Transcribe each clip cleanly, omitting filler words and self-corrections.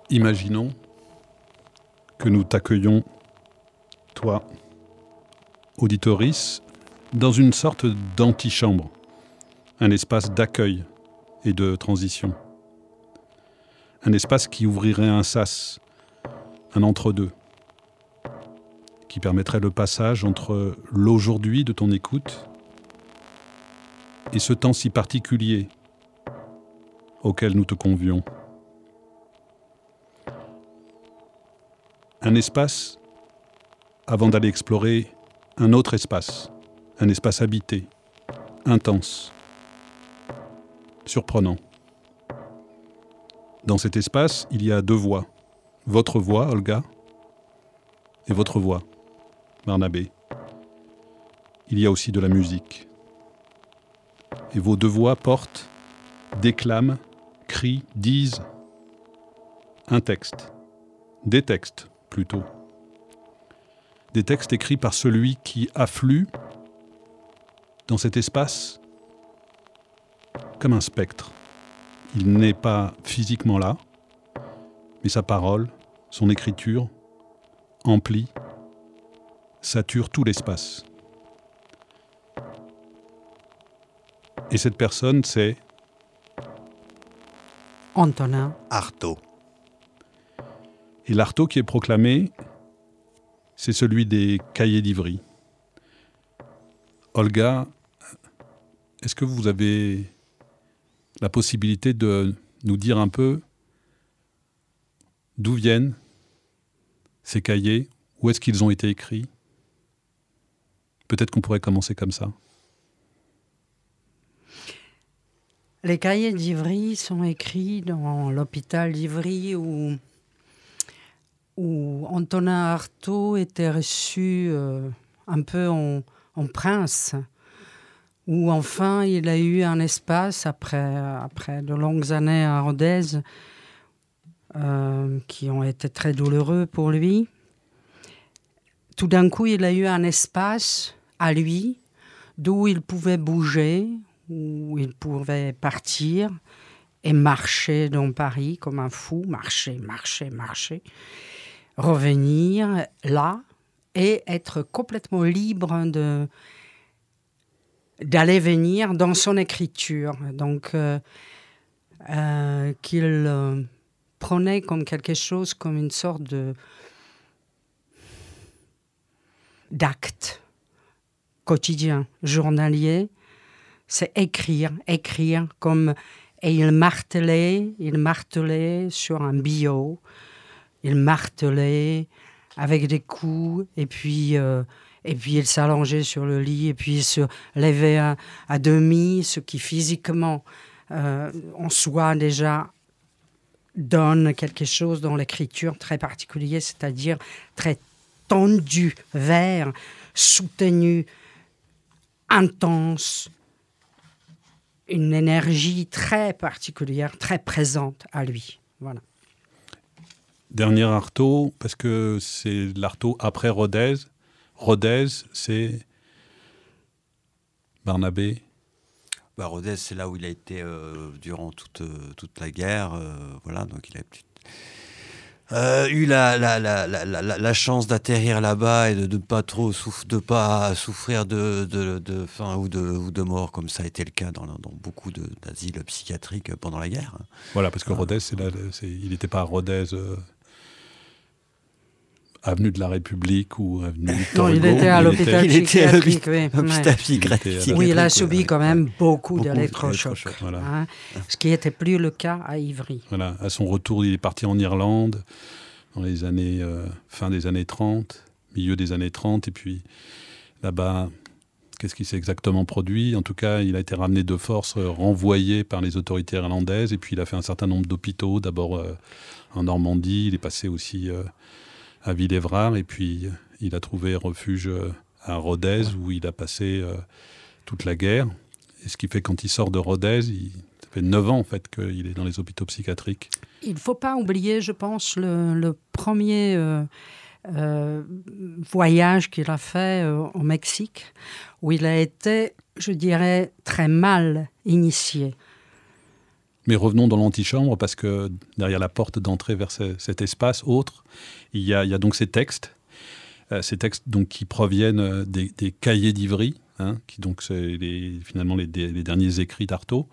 Imaginons que nous t'accueillons, toi, auditorice, dans une sorte d'antichambre, un espace d'accueil et de transition. Un espace qui ouvrirait un sas, un entre-deux, qui permettrait le passage entre l'aujourd'hui de ton écoute et ce temps si particulier auquel nous te convions. Un espace avant d'aller explorer un autre espace, un espace habité, intense, surprenant. Dans cet espace, il y a deux voix. Votre voix, Olga, et votre voix, Barnabé. Il y a aussi de la musique. Et vos deux voix portent, déclament, crient, disent un texte, des textes plutôt. Des textes écrits par celui qui afflue dans cet espace comme un spectre. Il n'est pas physiquement là, mais sa parole, son écriture, emplit, sature tout l'espace. Et cette personne, c'est Antonin Artaud. Et l'Artaud qui est proclamé, c'est celui des cahiers d'Ivry. Olga, est-ce que vous avez la possibilité de nous dire un peu d'où viennent ces cahiers, où est-ce qu'ils ont été écrits? Peut-être qu'on pourrait commencer comme ça. Les cahiers d'Ivry sont écrits dans l'hôpital d'Ivry où Antonin Artaud était reçu un peu en prince, où enfin il a eu un espace après de longues années à Rodez qui ont été très douloureux pour lui. Tout d'un coup, il a eu un espace à lui d'où il pouvait bouger, où il pouvait partir et marcher dans Paris comme un fou, marcher, revenir là et être complètement libre d'aller venir dans son écriture. Donc, qu'il prenait comme quelque chose, comme une sorte d'acte quotidien, journalier. C'est écrire comme... Et il martelait sur un bio, il martelait avec des coups, et puis il s'allongeait sur le lit, et puis il se levait à demi, ce qui physiquement, en soi déjà, donne quelque chose dans l'écriture très particulier, c'est-à-dire très tendu, vert, soutenu, intense, une énergie très particulière, très présente à lui. Voilà. Dernier Artaud, parce que c'est l'Artaud après Rodez. Rodez, c'est Barnabé. Rodez, c'est là où il a été durant toute la guerre. Voilà, donc il a eu la chance d'atterrir là-bas et de pas trop souffrir de faim ou de mort, comme ça a été le cas dans beaucoup d'asiles psychiatriques pendant la guerre. Voilà, parce que Rodez, il n'était pas à Rodez, avenue de la République ou avenue Victor Hugo. Non, il était à l'hôpital psychiatrique. Oui, il a subi quand même beaucoup d'électrochocs. Voilà. Hein, ce qui n'était plus le cas à Ivry. Voilà. À son retour, il est parti en Irlande dans les années, fin des années 30, milieu des années 30. Et puis là-bas, qu'est-ce qui s'est exactement produit? En tout cas, il a été ramené de force, renvoyé par les autorités irlandaises. Et puis il a fait un certain nombre d'hôpitaux, d'abord en Normandie. Il est passé aussi... à Villévrard, et puis il a trouvé refuge à Rodez, où il a passé toute la guerre. Et ce qui fait, quand il sort de Rodez, ça fait 9 ans en fait qu'il est dans les hôpitaux psychiatriques. Il ne faut pas oublier, je pense, le premier voyage qu'il a fait au Mexique, où il a été, je dirais, très mal initié. Mais revenons dans l'antichambre, parce que derrière la porte d'entrée vers cet espace autre, il y a donc ces textes donc, qui proviennent des cahiers d'Ivry, hein, qui donc c'est finalement les derniers écrits d'Artaud.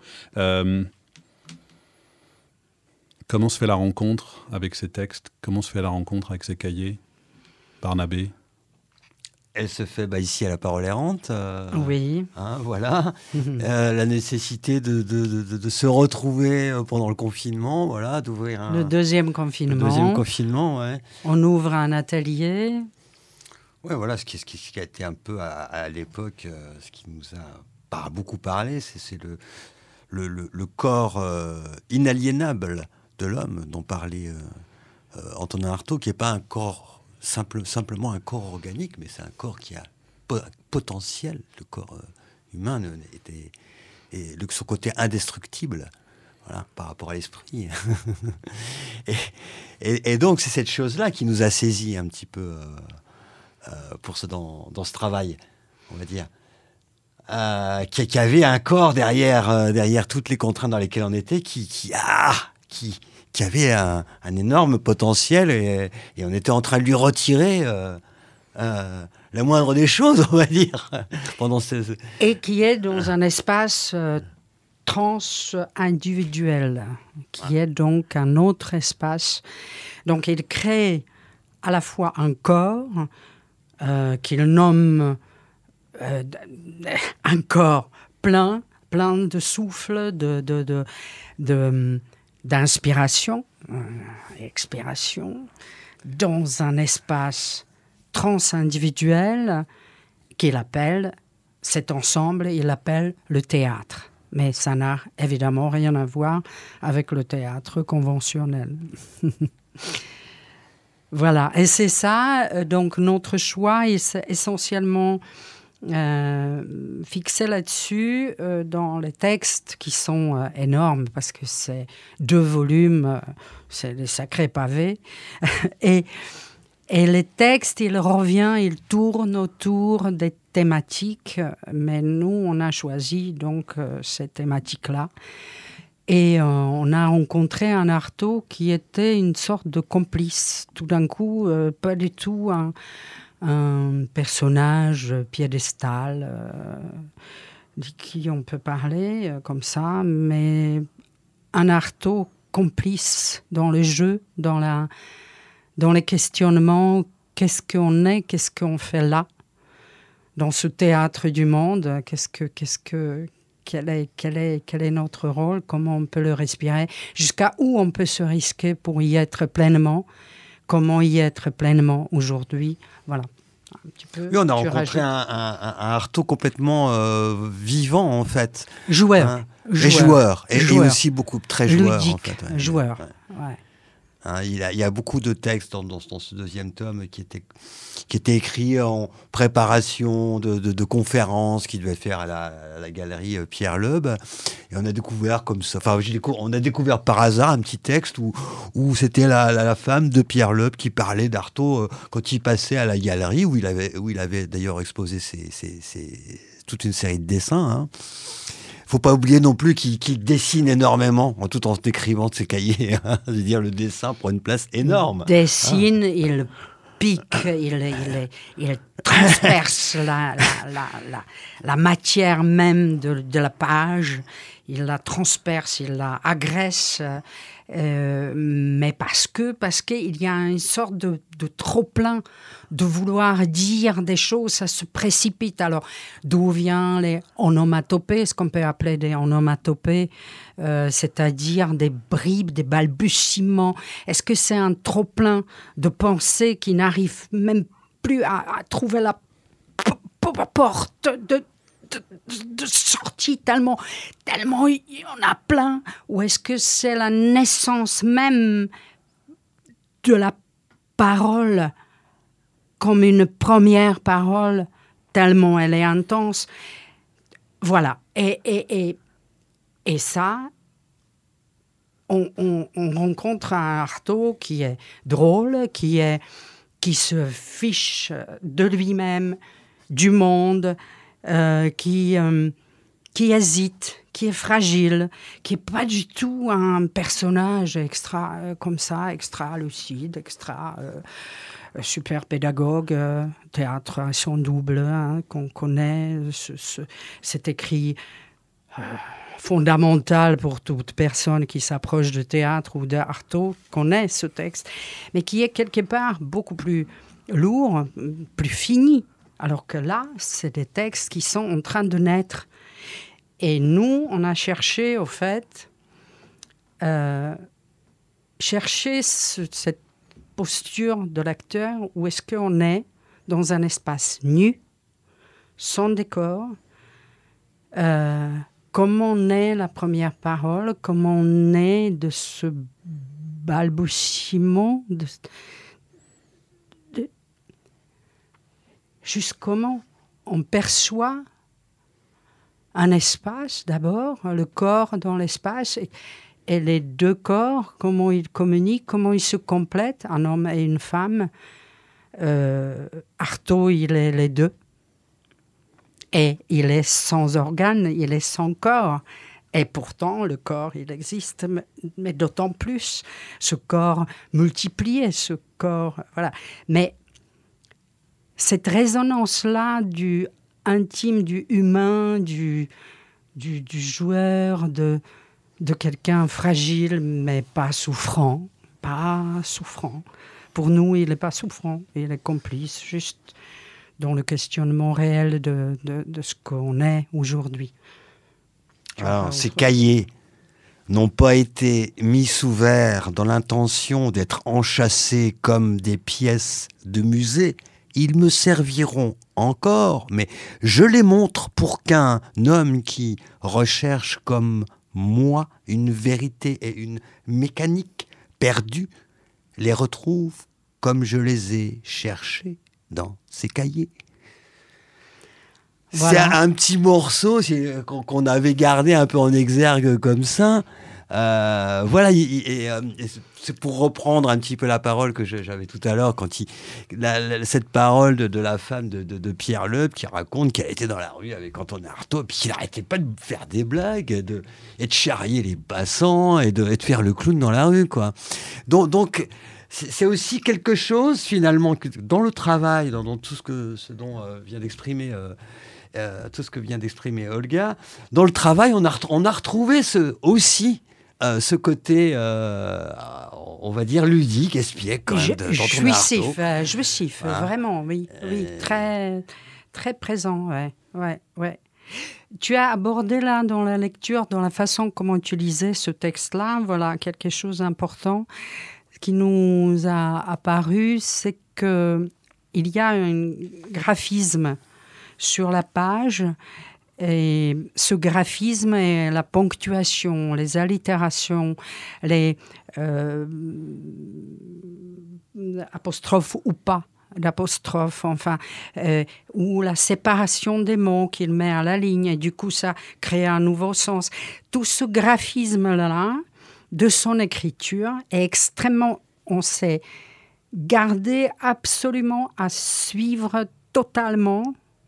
Comment se fait la rencontre avec ces textes? Comment se fait la rencontre avec ces cahiers, Barnabé? Elle se fait ici à la Parole Errante. Oui. Hein, voilà. La nécessité de se retrouver pendant le confinement, voilà, d'ouvrir le deuxième confinement. Le deuxième confinement, ouais. On ouvre un atelier. Ouais, voilà, ce qui a été un peu à l'époque, ce qui nous a beaucoup parlé, c'est le corps inaliénable de l'homme dont parlait Antonin Artaud, qui n'est pas un corps simplement un corps organique, mais c'est un corps qui a potentiel. Le corps humain et son côté indestructible, voilà, par rapport à l'esprit. et donc c'est cette chose-là qui nous a saisis un petit peu dans ce travail, on va dire. Qui avait un corps derrière toutes les contraintes dans lesquelles on était, qui avait un énorme potentiel, et on était en train de lui retirer la moindre des choses, on va dire. Et qui est dans un espace trans-individuel, qui est donc un autre espace. Donc il crée à la fois un corps qu'il nomme un corps plein de souffle, d'inspiration, expiration, dans un espace trans-individuel qu'il appelle, cet ensemble, il l'appelle le théâtre. Mais ça n'a évidemment rien à voir avec le théâtre conventionnel. Voilà, et c'est ça, donc notre choix est essentiellement fixé là-dessus dans les textes qui sont énormes, parce que c'est 2 volumes, c'est des sacrés pavés. et les textes, ils tournent autour des thématiques, mais nous, on a choisi donc ces thématiques-là. Et on a rencontré un Artaud qui était une sorte de complice. Tout d'un coup, pas du tout un personnage piédestal de qui on peut parler comme ça, mais un Artaud complice dans le jeu, dans les questionnements. Qu'est-ce qu'on est, qu'est-ce qu'on fait là, dans ce théâtre du monde? Quel est notre rôle? Comment on peut le respirer? Jusqu'à où on peut se risquer pour y être pleinement? Comment y être pleinement aujourd'hui? Voilà. Un petit peu, oui, on a rencontré un Artaud complètement vivant, en fait. Joueur. Et aussi beaucoup très joueur. Ludique, en fait, ouais. Joueur. Ouais. Hein, il y a beaucoup de textes dans ce deuxième tome qui étaient écrits en préparation de conférences qu'il devait faire à la galerie Pierre Loeb. Et on a découvert comme ça, on a découvert par hasard un petit texte où c'était la femme de Pierre Loeb qui parlait d'Artaud quand il passait à la galerie, où il avait d'ailleurs exposé toute une série de dessins. Hein. Faut pas oublier non plus qu'il dessine énormément, tout en décrivant de ses cahiers. Hein. Je veux dire, le dessin prend une place énorme. Il dessine, il pique, il transperce la matière même de la page. Il la transperce, il la agresse, mais parce qu'il y a une sorte de trop-plein de vouloir dire des choses, ça se précipite. Alors, d'où viennent les onomatopées, ce qu'on peut appeler des onomatopées, c'est-à-dire des bribes, des balbutiements? Est-ce que c'est un trop-plein de pensées qui n'arrive même plus à trouver la porte de sortie, tellement il y en a plein? Ou est-ce que c'est la naissance même de la parole comme une première parole, tellement elle est intense? Voilà. Et ça, on rencontre un Artaud qui est drôle, qui se fiche de lui-même, du monde, qui qui hésite, qui est fragile, qui n'est pas du tout un personnage comme ça, extra lucide, super pédagogue, théâtre à son double, hein, qu'on connaît, cet écrit fondamental pour toute personne qui s'approche de théâtre ou d'Artaud, connaît ce texte, mais qui est quelque part beaucoup plus lourd, plus fini, alors que là, c'est des textes qui sont en train de naître. Et nous, on a cherché, au fait, cette posture de l'acteur, où est-ce qu'on est dans un espace nu, sans décor, comment naît la première parole, comment naît de ce balbutiement, juste comment on perçoit un espace d'abord, le corps dans l'espace, et les deux corps, comment ils communiquent, comment ils se complètent, un homme et une femme. Artaud, il est les deux. Et il est sans organes, il est sans corps. Et pourtant, le corps, il existe, mais d'autant plus. Ce corps multiplié, ce corps... Voilà. Mais cette résonance-là du intime, du humain, du joueur, de quelqu'un fragile, mais pas souffrant. Pour nous, il n'est pas souffrant, il est complice, juste dans le questionnement réel de ce qu'on est aujourd'hui. Alors, ces cahiers n'ont pas été mis sous verre dans l'intention d'être enchâssés comme des pièces de musée. Ils me serviront encore, mais je les montre pour qu'un homme qui recherche comme moi une vérité et une mécanique perdue les retrouve comme je les ai cherchés dans ces cahiers. Voilà. C'est un petit morceau qu'on avait gardé un peu en exergue comme ça. Voilà, c'est pour reprendre un petit peu la parole que j'avais tout à l'heure, quand cette parole de la femme de Pierre Loeb qui raconte qu'elle était dans la rue avec Antonin Artaud, et puis qu'il n'arrêtait pas de faire des blagues, et de charrier les passants, et de faire le clown dans la rue, quoi. Donc c'est aussi quelque chose, finalement, que dans le travail, dans tout ce dont vient d'exprimer... tout ce que vient d'exprimer Olga, dans le travail, on a retrouvé ce côté, on va dire, ludique, espiègle, quand même, jouissif, vraiment, oui, très, très présent, ouais. Tu as abordé là, dans la lecture, dans la façon comment utiliser ce texte-là, voilà, quelque chose d'important qui nous a apparu, c'est qu'il y a un graphisme sur la page, et ce graphisme et la ponctuation, les allitérations, les apostrophes ou pas d'apostrophes, enfin, ou la séparation des mots qu'il met à la ligne, et du coup ça crée un nouveau sens. Tout ce graphisme-là, de son écriture, est extrêmement, on s'est gardé absolument à suivre totalement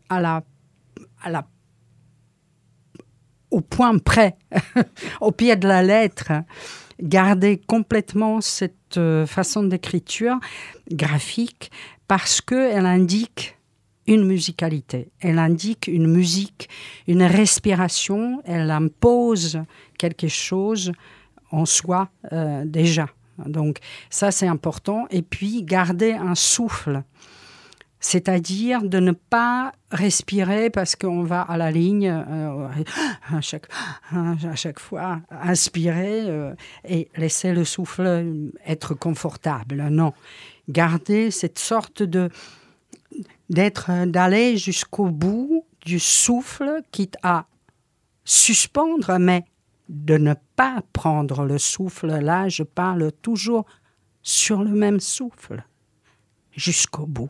au point près, au pied de la lettre, garder complètement cette façon d'écriture graphique parce qu'elle indique une musicalité, elle indique une musique, une respiration, elle impose quelque chose en soi déjà. Donc ça, c'est important. Et puis, garder un souffle. C'est-à-dire de ne pas respirer parce qu'on va à la ligne à chaque fois, inspirer et laisser le souffle être confortable. Non, garder cette sorte d'aller jusqu'au bout du souffle, quitte à suspendre, mais de ne pas prendre le souffle. Là, je parle toujours sur le même souffle, jusqu'au bout.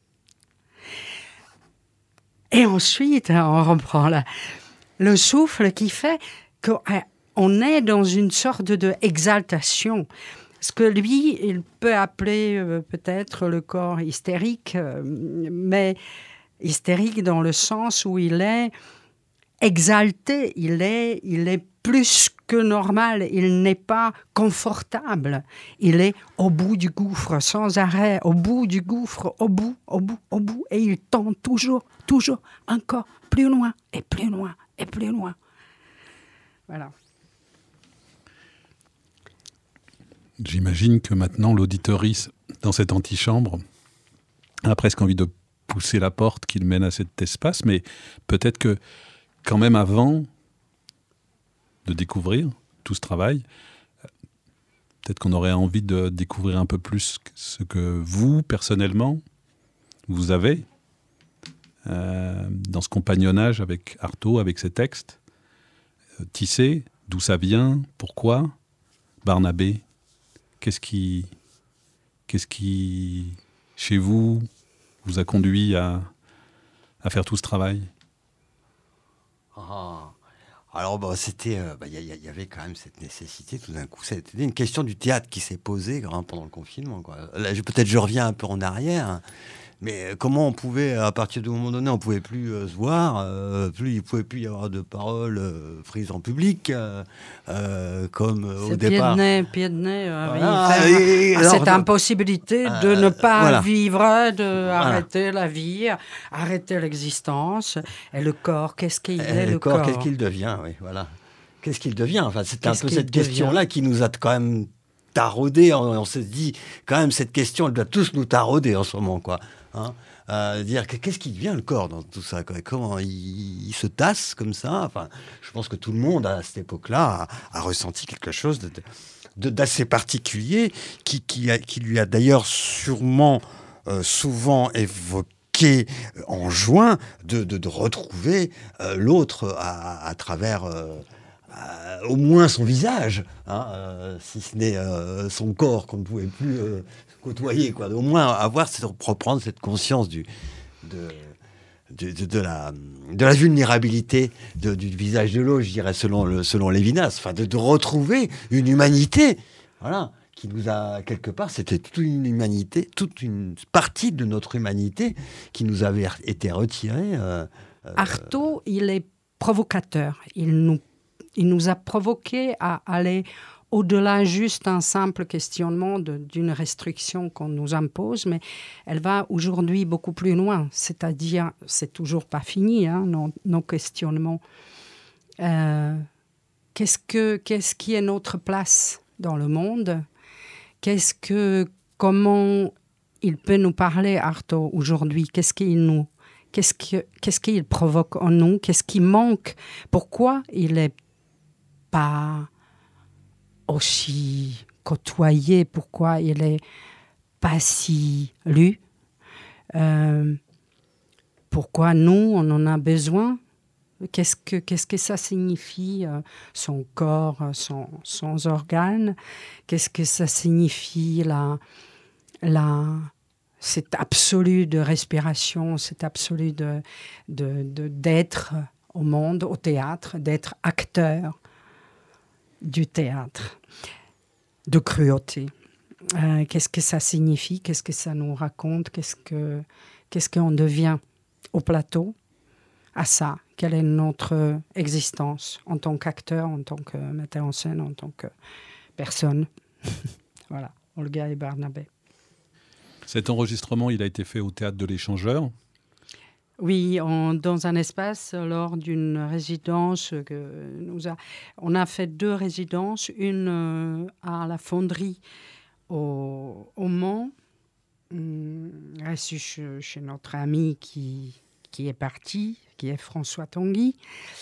Et ensuite, on reprend le souffle qui fait qu'on est dans une sorte d'exaltation. Ce que lui, il peut appeler peut-être le corps hystérique, mais hystérique dans le sens où il est exalté, il est plus que normal, il n'est pas confortable. Il est au bout du gouffre, sans arrêt, au bout du gouffre, au bout, et il tend toujours, encore plus loin, et plus loin, et plus loin. Voilà. J'imagine que maintenant, l'auditeurice, dans cette antichambre, a presque envie de pousser la porte qui le mène à cet espace, mais peut-être que, quand même avant de découvrir tout ce travail, peut-être qu'on aurait envie de découvrir un peu plus ce que vous, personnellement, vous avez dans ce compagnonnage avec Artaud, avec ses textes. Tissé, d'où ça vient, pourquoi? Barnabé, qu'est-ce qui, chez vous, vous a conduit à faire tout ce travail? Alors, c'était, y avait quand même cette nécessité, tout d'un coup. C'était une question du théâtre qui s'est posée pendant le confinement, quoi. Là, peut-être je reviens un peu en arrière, hein, mais comment on pouvait, à partir du moment donné, on ne pouvait plus se voir, il ne pouvait plus y avoir de paroles prises en public, comme au départ. Pied de nez, Voilà, cette impossibilité de ne pas voilà. vivre, arrêter la vie, arrêter l'existence. Et le corps, qu'est-ce qu'il est, le corps? Qu'est-ce qu'il devient, oui, voilà. Qu'est-ce qu'il devient? Enfin, c'était un peu cette question-là qui nous a quand même taraudé. On s'est dit, quand même, cette question, elle doit tous nous tarauder en ce moment, quoi. Hein, dire qu'est-ce qui devient le corps dans tout ça, quoi. Comment il se tasse comme ça. Enfin, je pense que tout le monde à cette époque-là a ressenti quelque chose d'assez particulier qui lui a d'ailleurs sûrement souvent évoqué en juin de retrouver l'autre à travers au moins son visage, hein, si ce n'est son corps qu'on ne pouvait plus côtoyer, quoi. Au moins reprendre cette conscience de la vulnérabilité du visage de l'autre, je dirais, selon Lévinas, enfin, de retrouver une humanité, voilà, qui nous a, quelque part, c'était toute une humanité, toute une partie de notre humanité qui nous avait été retirée. Artaud, il est provocateur, il nous a provoqué à aller au-delà juste un simple questionnement d'une restriction qu'on nous impose, mais elle va aujourd'hui beaucoup plus loin. C'est-à-dire, c'est toujours pas fini, hein, nos questionnements. Qu'est-ce qui est notre place dans le monde? Comment il peut nous parler, Artaud, aujourd'hui? Qu'est-ce qu'il provoque en nous? Qu'est-ce qui manque? Pourquoi il n'est pas aussi côtoyé? Pourquoi il n'est pas si lu? Pourquoi nous, on en a besoin? Qu'est-ce que ça signifie, son corps, son organe? Qu'est-ce que ça signifie, cet absolu de respiration, cet absolu d'être au monde, au théâtre, d'être acteur du théâtre, de cruauté? Qu'est-ce que ça signifie? Qu'est-ce que ça nous raconte? Qu'est-ce qu'on devient au plateau à ça? Quelle est notre existence en tant qu'acteur, en tant que metteur en scène, en tant que personne? Voilà, Olga et Barnabé. Cet enregistrement, il a été fait au Théâtre de l'Échangeur. Oui, dans un espace lors d'une résidence on a fait 2 résidences, une à la Fonderie au Mans, reçue chez notre ami qui est parti, qui est François Tanguy.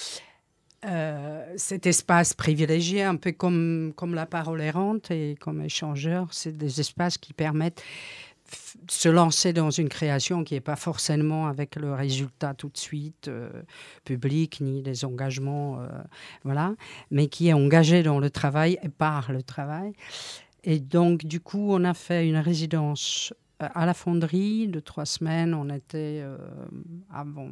Cet espace privilégié, un peu comme la Parole errante et comme Échangeur, c'est des espaces qui permettent se lancer dans une création qui n'est pas forcément avec le résultat tout de suite public, ni les engagements, voilà, mais qui est engagé dans le travail et par le travail. Et donc, du coup, on a fait une résidence à la Fonderie de 3 semaines. On était avant,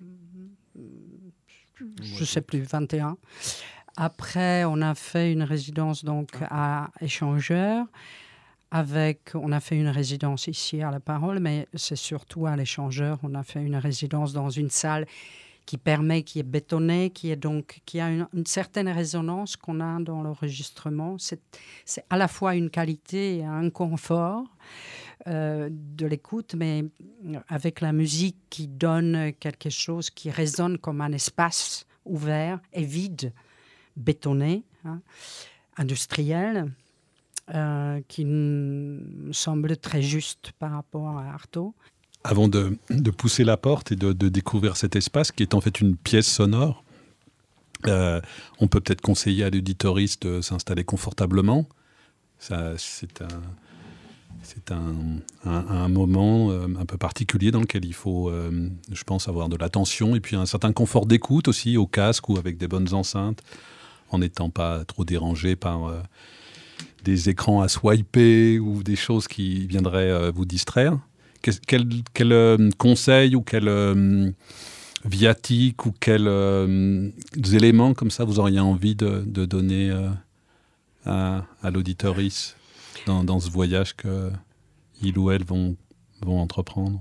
je ne sais plus, 21. Après, on a fait une résidence donc à Échangeur. On a fait une résidence ici à La Parole, mais c'est surtout à l'Échangeur. On a fait une résidence dans une salle qui permet, qui est bétonné, qui a une certaine résonance qu'on a dans l'enregistrement. C'est à la fois une qualité et un confort de l'écoute, mais avec la musique qui donne quelque chose qui résonne comme un espace ouvert et vide, bétonné, industriel, qui me semble très juste par rapport à Artaud. Avant de pousser la porte et de découvrir cet espace qui est en fait une pièce sonore, on peut peut-être conseiller à l'auditoriste de s'installer confortablement. C'est un moment un peu particulier dans lequel il faut, je pense, avoir de l'attention et puis un certain confort d'écoute aussi au casque ou avec des bonnes enceintes, en n'étant pas trop dérangé par des écrans à swiper ou des choses qui viendraient vous distraire. Quel conseil ou quel viatique ou quels éléments comme ça vous auriez envie de donner à l'auditorice dans ce voyage qu'il ou elle vont entreprendre?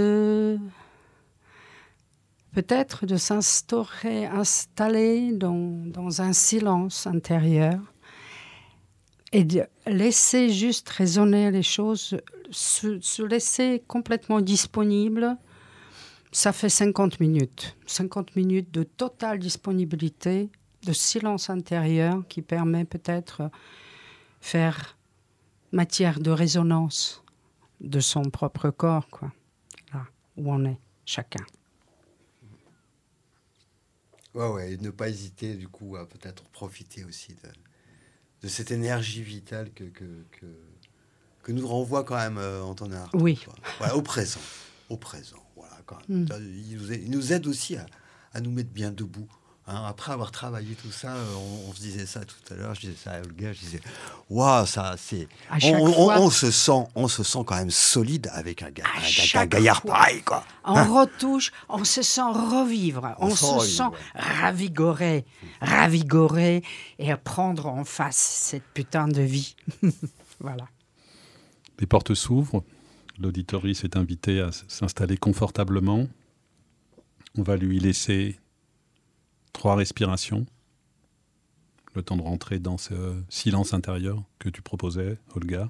Peut-être de s'installer dans un silence intérieur et de laisser juste résonner les choses, se laisser complètement disponible. Ça fait 50 minutes. 50 minutes de totale disponibilité, de silence intérieur qui permet peut-être faire matière de résonance de son propre corps, quoi. Là où on est, chacun. Ouais, et ne pas hésiter, du coup, à peut-être profiter aussi de cette énergie vitale que nous renvoie quand même Antonin Artaud. Oui. Ouais, au présent. Voilà, quand même. Il nous aide aussi à nous mettre bien debout. Hein. Après avoir travaillé tout ça, on se disait ça tout à l'heure, je disais ça à Olga, je disais, waouh, ça, c'est. On se sent quand même solide avec un gaillard pareil, quoi. On retouche, on se sent revivre, on se sent ravigoré et à prendre en face cette putain de vie. Voilà. Les portes s'ouvrent, l'auditorice est invité à s'installer confortablement. On va lui laisser 3 respirations, le temps de rentrer dans ce silence intérieur que tu proposais, Olga.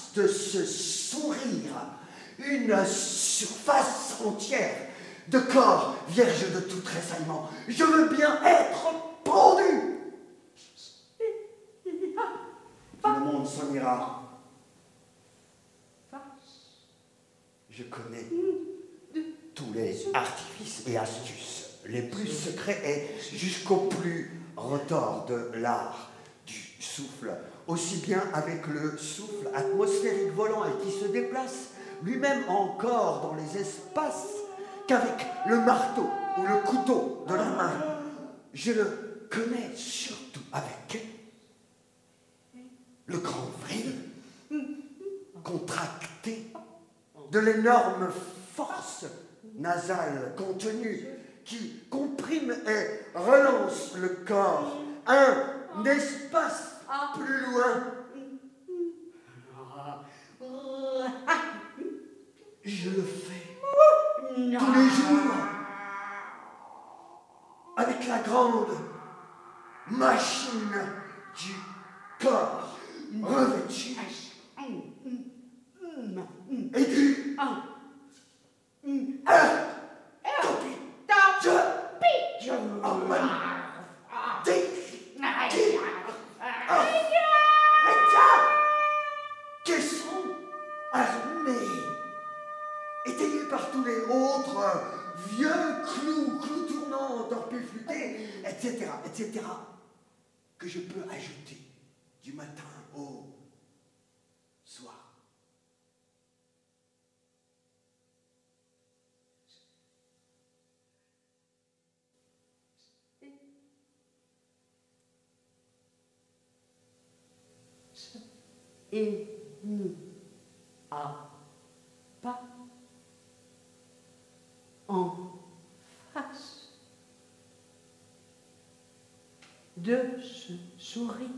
l'espace de ce sourire, une surface entière de corps vierge de tout tressaillement. Je veux bien être pendu. Tout le monde s'en ira. Je connais tous les artifices et astuces, les plus secrets et jusqu'au plus retors de l'art du souffle, aussi bien avec le souffle atmosphérique volant et qui se déplace lui-même encore dans les espaces qu'avec le marteau ou le couteau de la main. Je le connais surtout avec le grand vrille contracté de l'énorme force nasale contenue qui comprime et relance le corps un espace plus loin. Je le fais tous les jours avec la grande machine du corps revêtue et du qui sont armés, étayés par tous les autres vieux clous tournants, torpilles flûtées, etc., que je peux ajouter du matin au soir. Il n'y a pas en face de ce sourire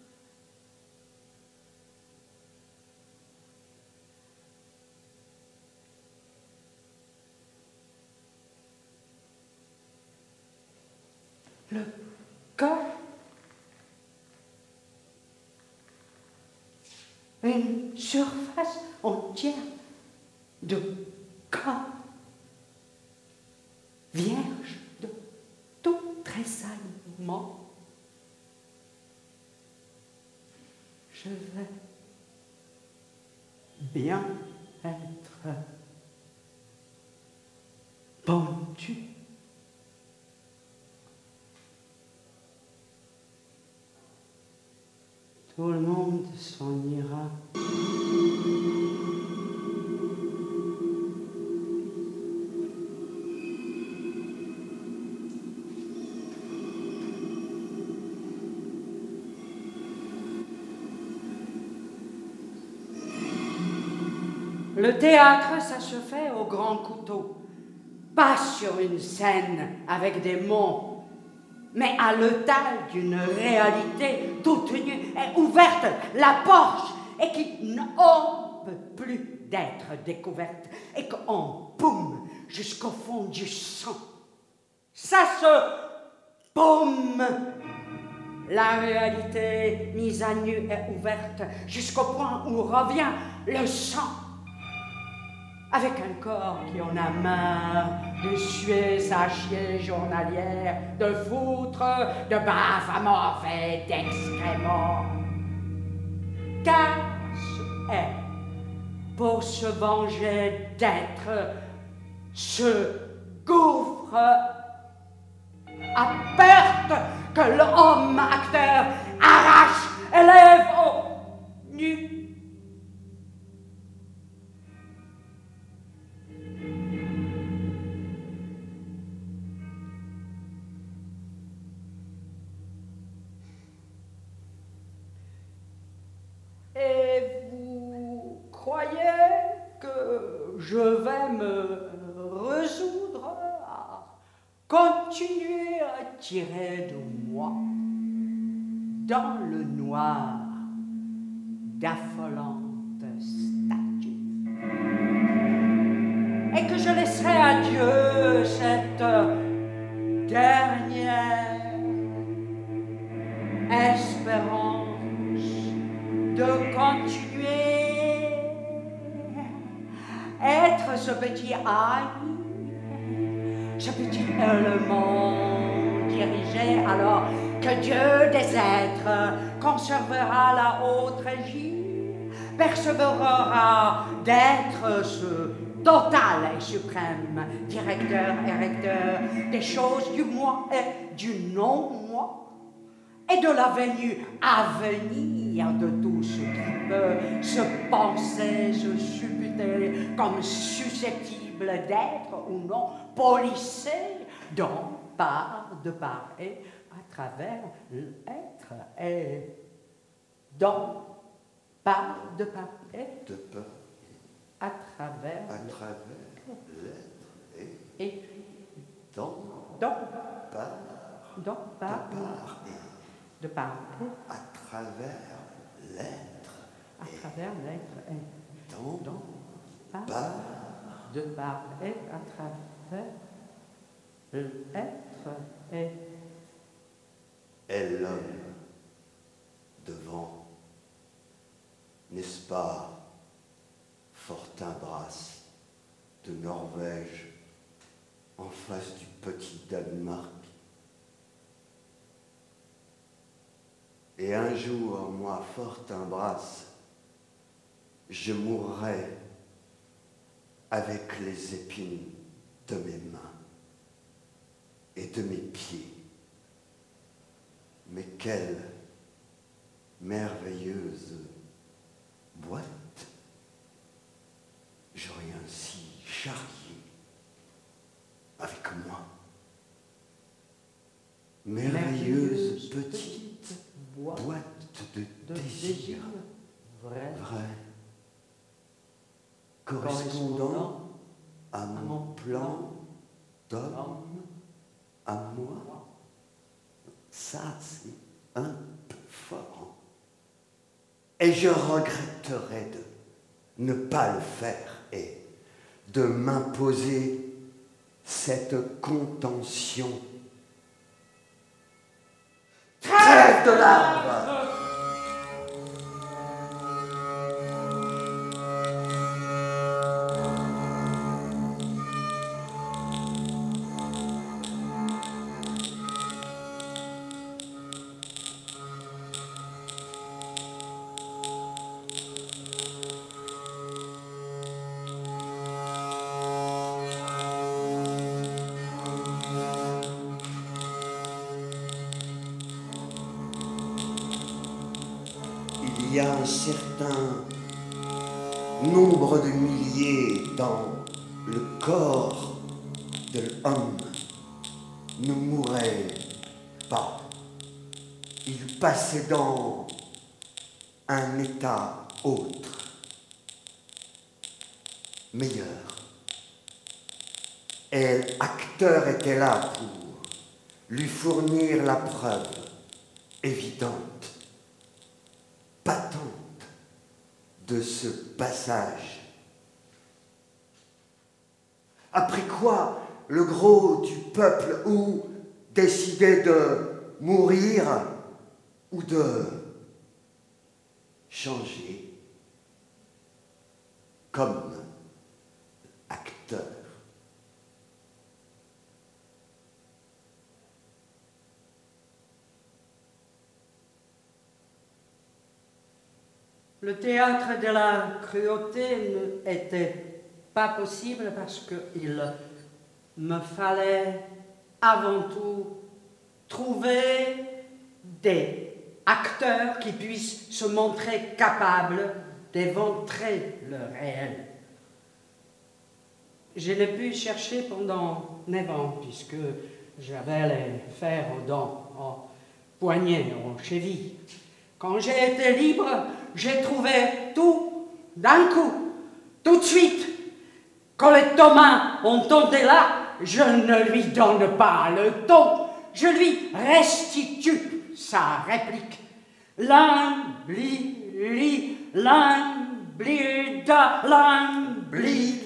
le corps. Une surface entière de corps vierge de tout tressaillement. Je vais bien être pendu. Tout le monde s'en ira. Le théâtre, ça se fait au grand couteau. Pas sur une scène avec des mots, mais à l'étal d'une réalité toute nue et ouverte, la porte, et qui ne peut plus d'être découverte, et qu'on paume jusqu'au fond du sang. Ça se paume. La réalité mise à nu et ouverte jusqu'au point où revient le sang. Avec un corps qui en a marre de suer sa chier journalière, de foutre, de baffe à morphée, d'excréments. Car ce est pour se venger d'être ce gouffre à perte que l'homme acteur arrache, élève au nu. Et vous croyez que je vais me résoudre à continuer à tirer de moi dans le noir d'affolantes statues, et que je laisserai à Dieu cette dernière espérance de continuer être ce petit ami, ce petit élément dirigé alors que Dieu des êtres conservera la haute régie, persévérera d'être ce total et suprême directeur et recteur des choses du moi et du non-moi, et de la venue à venir de tout ce qui peut se penser, se supputer comme susceptible d'être ou non policé dans, par, de par et à travers l'être et dans, par, de par et de peur à travers l'être et dans, dans, par, dans, par, de par et à travers l'être à travers l'être et dans, par, de par et à travers l'être et l'homme devant, n'est-ce pas, Fortinbras de Norvège en face du petit Danemark. Et un jour, moi, Fortinbras, je mourrai avec les épines de mes mains et de mes pieds. Mais quelle merveilleuse boîte j'aurais ainsi charrié avec moi. Merveilleuse petite boîte de désir vrai, correspondant à mon plan d'homme, à moi. Ça, c'est un peu fort. Et je regretterais de ne pas le faire et de m'imposer cette contention. Trêve de l'arbre! Il y a un certain nombre de milliers dans le corps de l'homme ne mourrait pas. Il passait dans un état autre, meilleur. Et l'acteur était là pour lui fournir la preuve évidente, patente de ce passage. Après quoi, le gros du peuple ou décidait de mourir ou de changer comme acteur. Le théâtre de la cruauté n'était pas possible parce qu'il me fallait avant tout trouver des acteurs qui puissent se montrer capables d'éventrer le réel. Je l'ai pu chercher pendant 9 ans puisque j'avais les fers aux dents, en poignets, en cheville. Quand j'ai été libre, j'ai trouvé tout d'un coup, tout de suite. Quand les Thomas ont tenté là, je ne lui donne pas le ton, je lui restitue sa réplique. Lambli, lambli, da, lambli,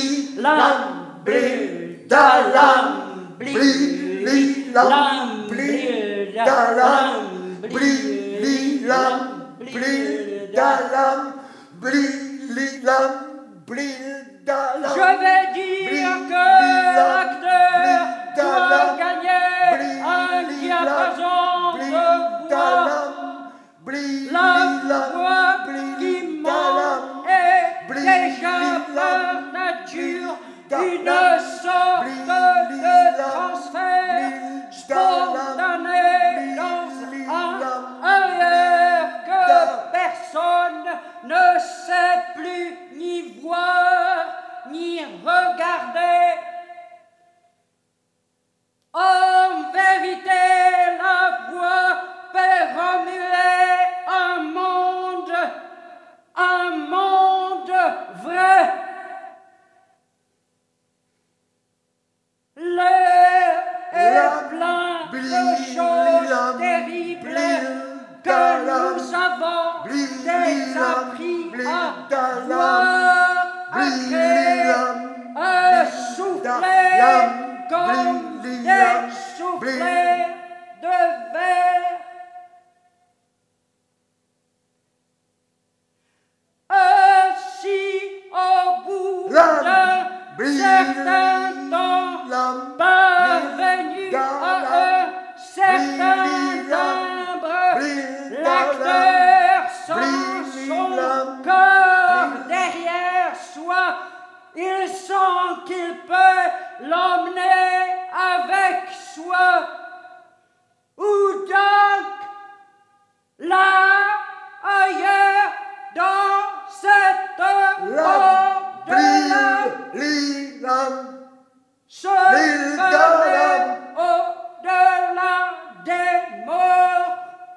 lambli, da, lambli, lambli, da, lambli, Blilam, blidalam, blilam, Je vais dire que l'acteur doit gagner un diapason de voix. La voix qui manque est déjà par nature une sorte de transfert spontané dans un ailleurs que personne ne sait plus ni voir ni regarder. En vérité, la voix peut remuer un monde vrai. L'air est plein de choses terribles que nous avons désappris à voir, à créer, à souffler comme des soufflets de verre. Ainsi, au bout d'un certain temps, parvenu à un certain timbre, l'acteur sent son corps derrière soi. Il sent qu'il peut l'emmener avec soi. Où donc? Là, ailleurs, dans cette au-delà, ce serait au-delà des morts,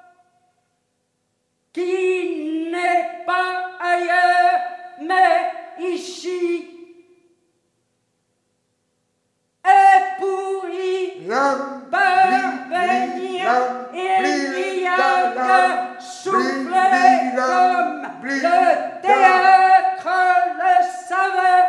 qui n'est pas ailleurs, mais ici. Et pour y parvenir, il n'y a que souffler comme le théâtre le savait.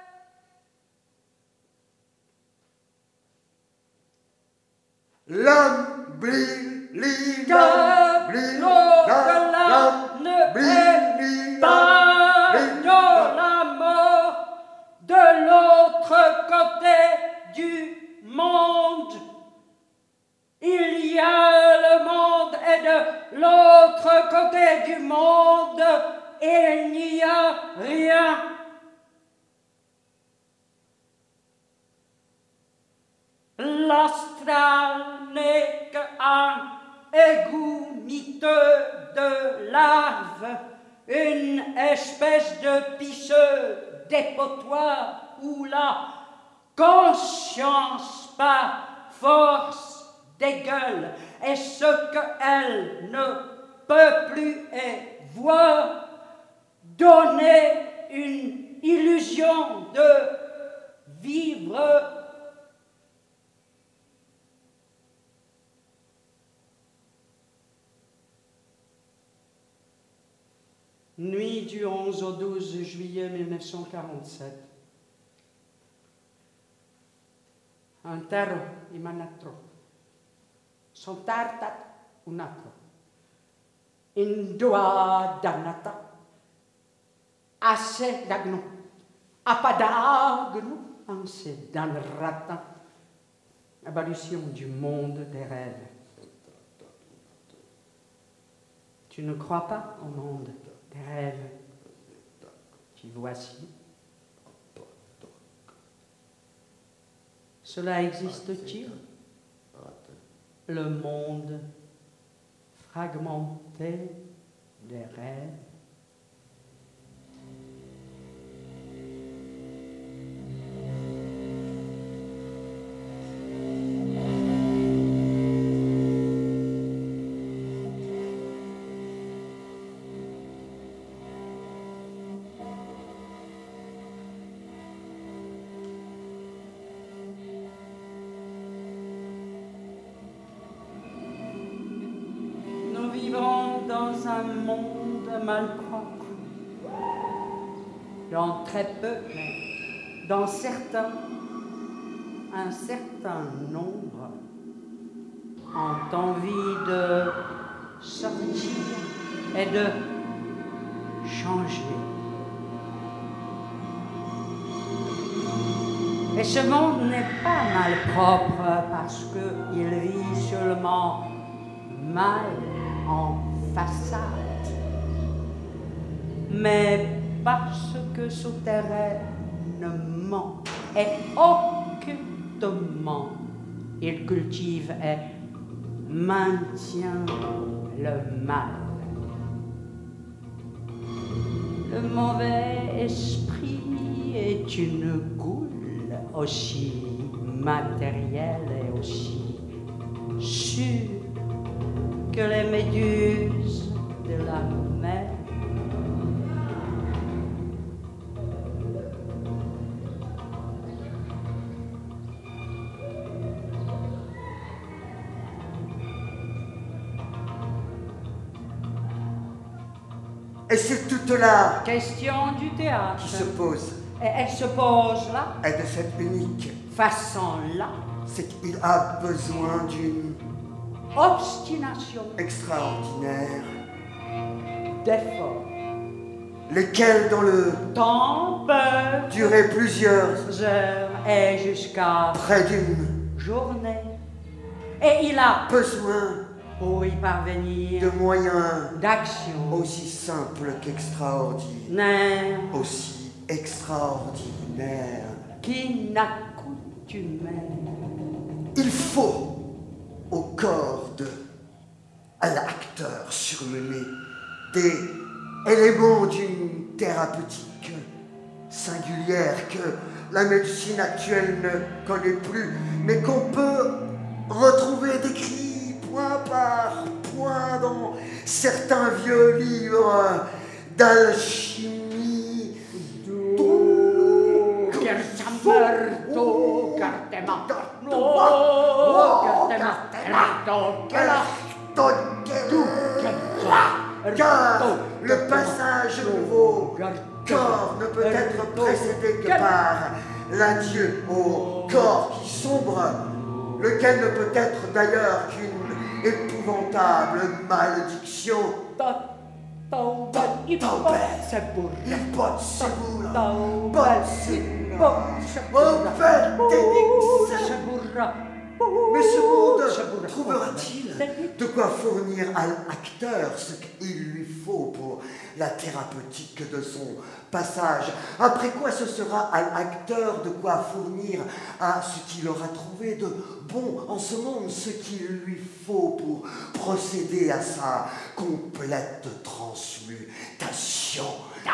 Car l'au-delà ne est pas dans la mort, de l'autre côté du monde. Il y a le monde et de l'autre côté du monde, il n'y a rien. L'astral n'est qu'un égout miteux de larves, une espèce de pisseux dépotoir où la conscience par force dégueule, et ce qu'elle ne peut plus est voir, donner une illusion de vivre. Nuit du 11 au 12 juillet 1947. Un terro in manatro. Son tartat un altro. In dua dannata. Asse dagno. Apadagno. Anse dan rata. Abolition du monde des rêves. Tu ne crois pas au monde des rêves qui voici. Cela existe-t-il? Le monde fragmenté des rêves. Dans un monde malpropre, dans très peu, mais dans certains, un certain nombre ont envie de sortir et de changer. Et ce monde n'est pas malpropre parce qu'il vit seulement mal en façade, mais parce que souterrainement et occultement il cultive et maintient le mal. Le mauvais esprit est une goule aussi matérielle et aussi sûre que les méduses de la mer. Et c'est toute la Question du théâtre. qui se pose. Et elle se pose là, Et de cette unique, façon-là, c'est qu'il a besoin d'une obstination, extraordinaire, d'effort. lesquels dans le Temps peut durer plusieurs, heures et jusqu'à près d'une, journée. Et il a, besoin pour y parvenir, de moyens d'action, aussi simples qu'extraordinaires, aussi extraordinaires. qu'inaccoutumé. Il faut au corps à l'acteur surmené des éléments d'une thérapeutique singulière que la médecine actuelle ne connaît plus, mais qu'on peut retrouver décrit point par point dans certains vieux livres d'alchimie. Car le passage au nouveau corps ne peut être précédé que par l'adieu au corps qui sombre, lequel ne peut être d'ailleurs qu'une épouvantable malédiction. Mais ce monde trouvera-t-il de quoi fournir à l'acteur ce qu'il lui faut pour la thérapeutique de son passage? Après quoi ce sera à l'acteur de quoi fournir à ce qu'il aura trouvé de bon en ce monde ce qu'il lui faut pour procéder à sa complète transmutation.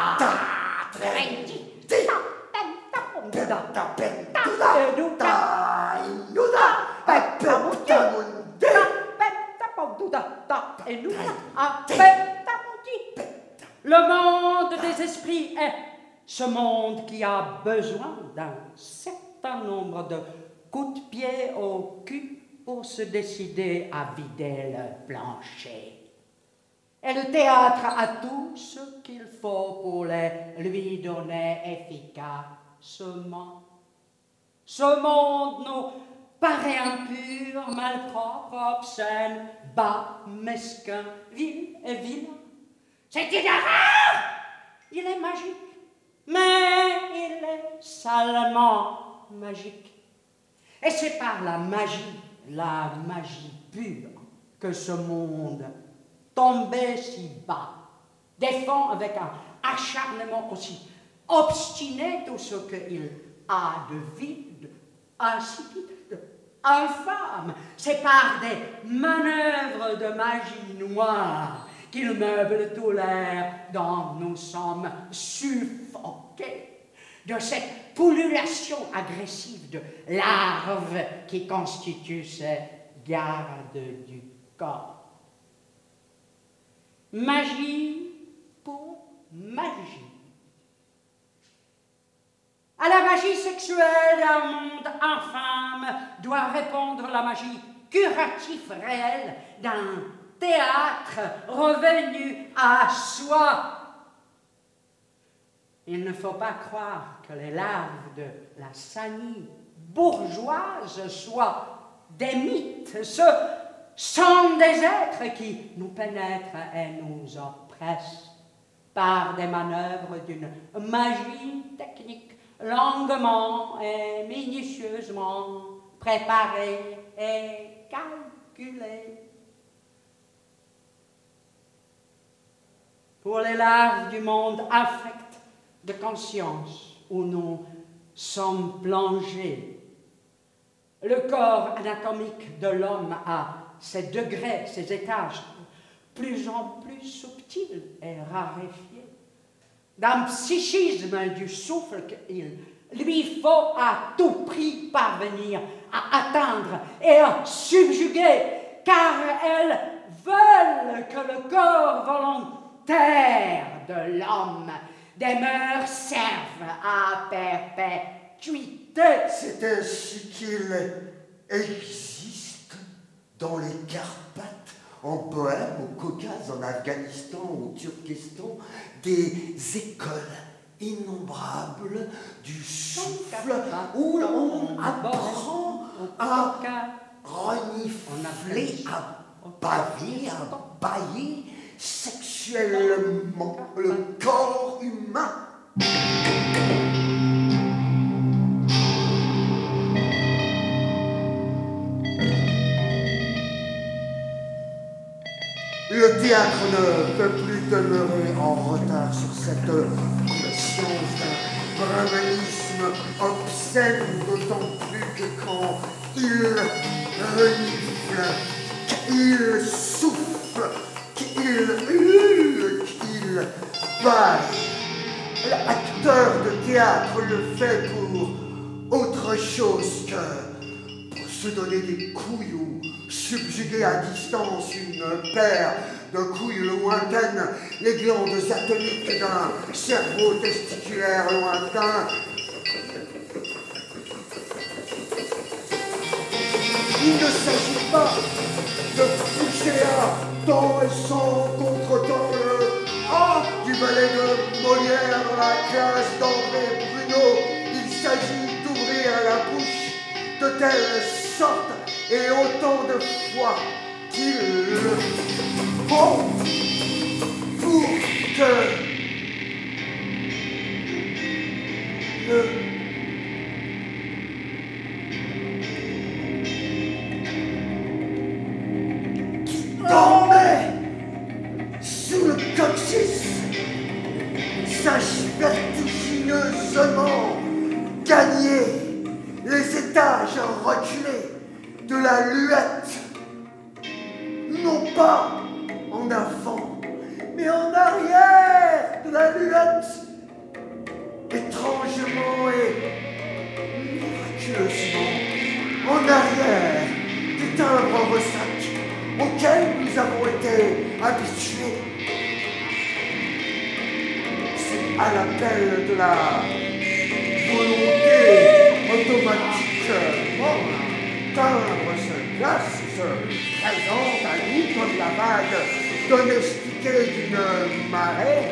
Le monde des esprits est ce monde qui a besoin d'un certain nombre de coups de pied au cul pour se décider à vider le plancher. Et le théâtre a tout ce qu'il faut pour lui donner efficacement. Ce monde nous paraît impur, malpropre, obscène, bas, mesquin, vil et vilain. C'est une erreur! Il est magique, mais il est salement magique. Et c'est par la magie pure, que ce monde, tombé si bas, défend avec un acharnement aussi obstiné tout ce qu'il a de vide, insipide, infâme. C'est par des manœuvres de magie noire qu'il meuble tout l'air dont nous sommes suffoqués, de cette pullulation agressive de larves qui constituent ces gardes du corps. Magie pour magie. À la magie sexuelle d'un monde infâme doit répondre la magie curative réelle d'un théâtre revenu à soi. Il ne faut pas croire que les larves de la sanie bourgeoise soient des mythes. Ce sont des êtres qui nous pénètrent et nous oppressent par des manœuvres d'une magie technique longuement et minutieusement préparé et calculé. Pour les larves du monde affect de conscience où nous sommes plongés, le corps anatomique de l'homme a ses degrés, ses étages, plus en plus subtils et raréfiés, d'un psychisme du souffle qu'il lui faut à tout prix parvenir à atteindre et à subjuguer, car elles veulent que le corps volontaire de l'homme demeure serve à perpétuité. C'est ainsi qu'il existe dans les Carpates, en Bohème, au Caucase, en Afghanistan, au Turkestan, des écoles innombrables du souffle où on apprend à renifler, à baver, à bailler sexuellement le corps humain. Le théâtre ne peut plus demeurer en retard sur cette conscience d'un brahmanisme obscène, d'autant plus que quand il renifle, qu'il souffle, qu'il hurle, qu'il baille. L'acteur de théâtre le fait pour autre chose que pour se donner des couilles ou subjuguer à distance une paire de couilles lointaines, les glandes atomiques d'un cerveau testiculaire lointain. Il ne s'agit pas de pousser à temps et sang contre temps le A du ballet de Molière dans la classe d'André Bruno. Il s'agit d'ouvrir la bouche de telle sorte et autant de fois qu'il le faut pour que le qui dormait sous le coccyx sache vertigineusement gagner les étages reculés de la luette, non pas en avant, mais en arrière de la luette, étrangement et miraculeusement en arrière du timbre ressac auquel nous avons été habitués. C'est à l'appel de la volonté automatique morale. Timbre se place, se présente à nous comme la vague domestiquée d'une marée.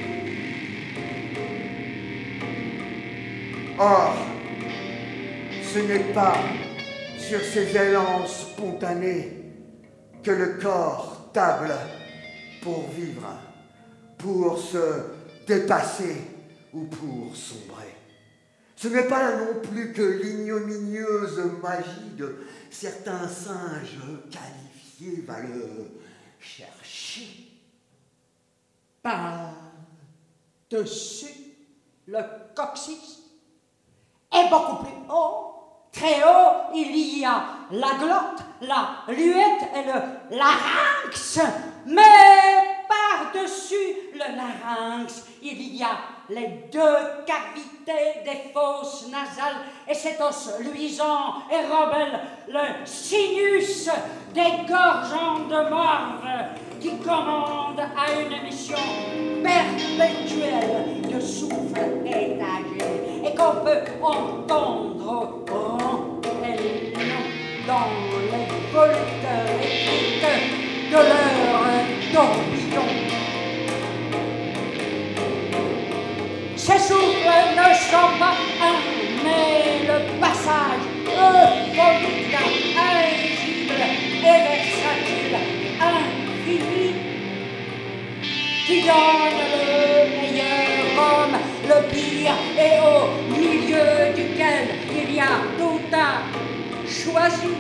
Or, ce n'est pas sur ces élans spontanés que le corps table pour vivre, pour se dépasser ou pour sombrer. Ce n'est pas là non plus que l'ignominieuse magie de certains singes qualifiés va le chercher. Par-dessus le coccyx et beaucoup plus haut, très haut, il y a la glotte, la luette et le larynx. Mais par-dessus le larynx, il y a les deux cavités des fosses nasales et cet os luisant et rebelle, le sinus dégorgeant de morve qui commande à une mission perpétuelle de souffle étagé et qu'on peut entendre au rang et dans les volutes électriques de leur tourbillon. Ces souffles ne sont pas un, mais le passage euphorique d'un invincible et versatile infini qui donne le meilleur comme le pire et au milieu qui a tout le temps choisi.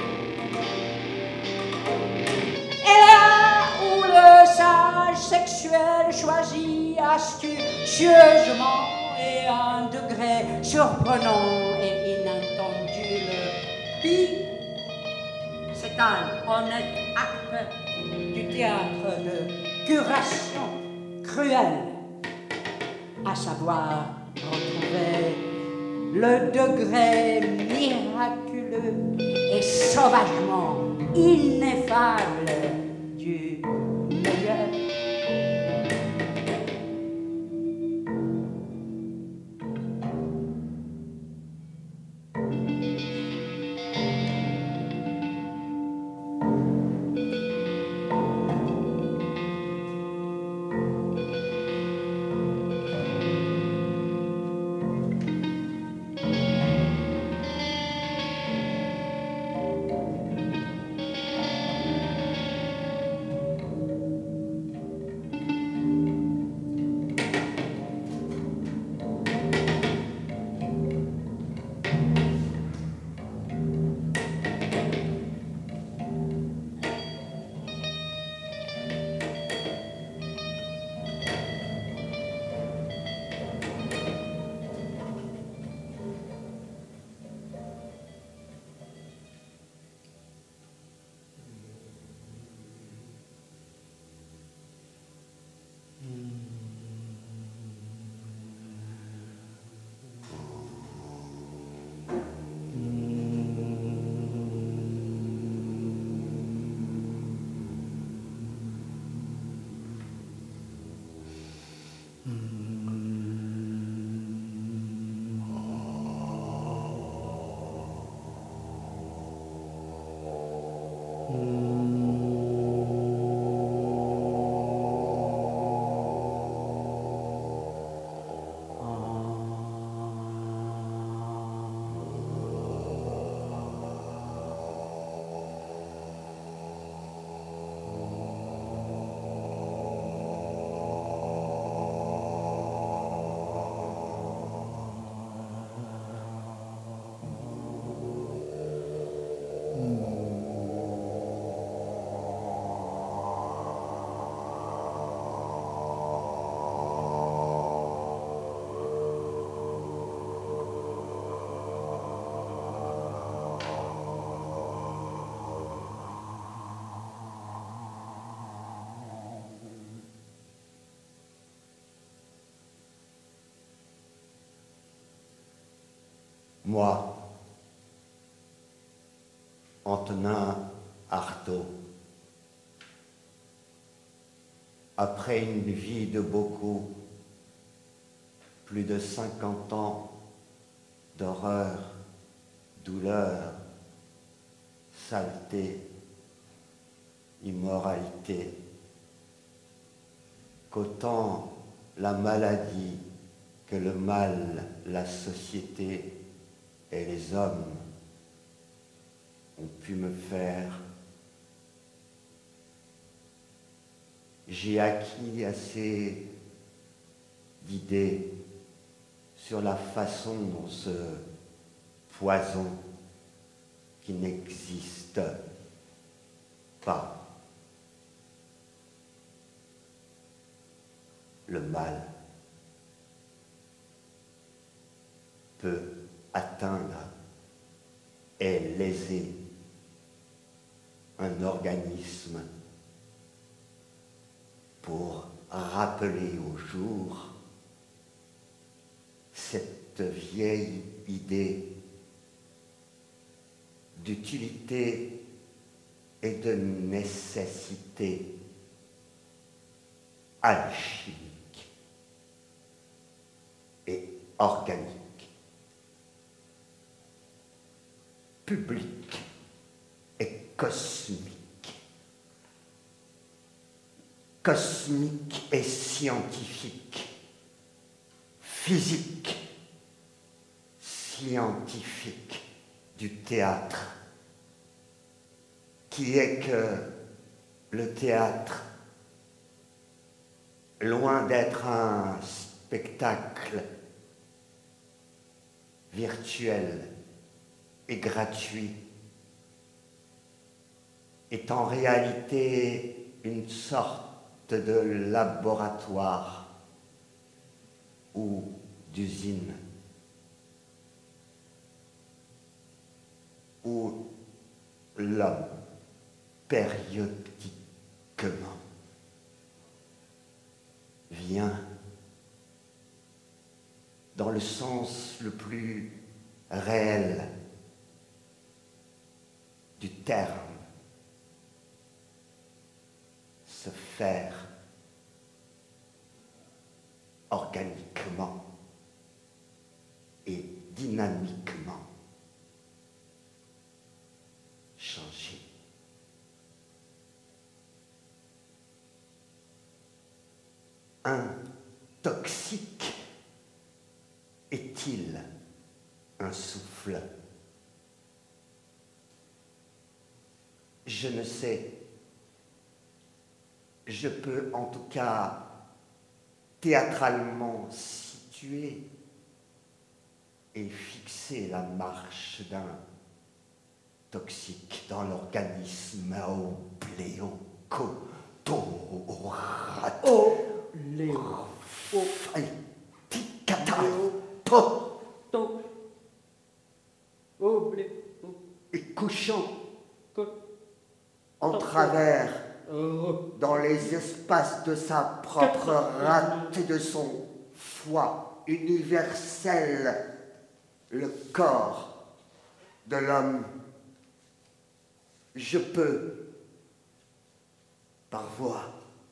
Et là où le sage sexuel choisit astucieusement et à un degré surprenant et inattendu le pire, c'est un honnête acte du théâtre de curation cruelle, à savoir retrouver le degré miraculeux et sauvagement ineffable du meilleur. Moi, Antonin Artaud, après une vie de beaucoup, plus de 50 ans d'horreur, douleur, saleté, immoralité, qu'autant la maladie que le mal, la société et les hommes ont pu me faire, j'ai acquis assez d'idées sur la façon dont ce poison qui n'existe pas, le mal, peut atteindre et léser un organisme pour rappeler au jour cette vieille idée d'utilité et de nécessité alchimique et organique, publique et cosmique, cosmique et scientifique, physique, scientifique du théâtre, qui est que le théâtre, loin d'être un spectacle virtuel et gratuit est en réalité une sorte de laboratoire ou d'usine où l'homme périodiquement vient dans le sens le plus réel du terme se faire organiquement et dynamiquement changer. Un toxique est-il un souffle? Je ne sais. Je peux en tout cas théâtralement situer et fixer la marche d'un toxique dans l'organisme et couchant en travers dans les espaces de sa propre rate et de son foie universel, le corps de l'homme. Je peux, par voie,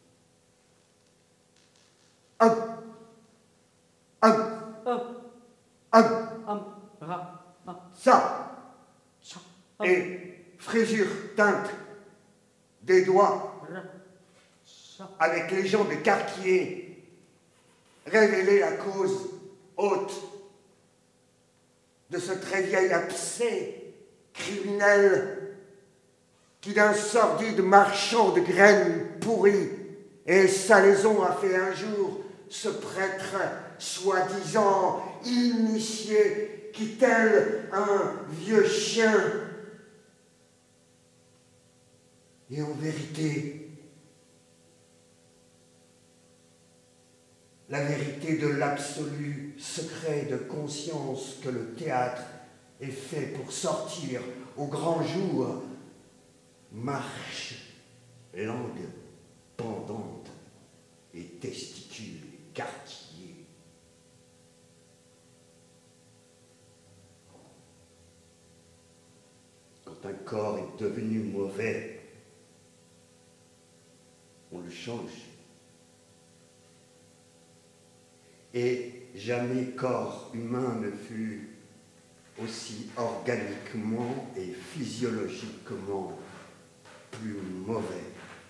ça, et frisure teinte des doigts avec les jambes écarquillées, révéler la cause haute de ce très vieil abcès criminel qui d'un sordide marchand de graines pourries et salaisons a fait un jour ce prêtre soi-disant initié qui tel un vieux chien et en vérité la vérité de l'absolu secret de conscience que le théâtre est fait pour sortir au grand jour, marche, langue pendante et testicules écarquillés. Quand un corps est devenu mauvais, on le change. Et jamais corps humain ne fut aussi organiquement et physiologiquement plus mauvais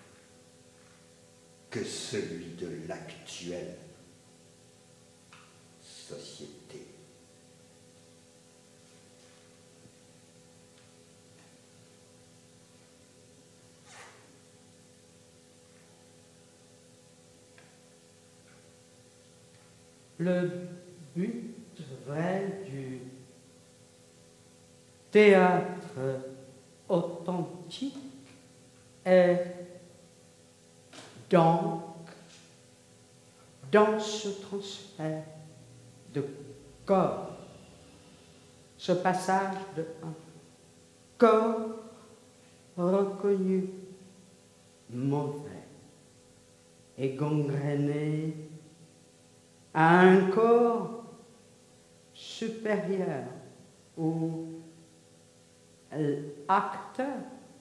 que celui de l'actuelle société. Le but vrai du théâtre authentique est donc dans ce transfert de corps, ce passage de un corps reconnu mauvais et gangréné à un corps supérieur où l'acteur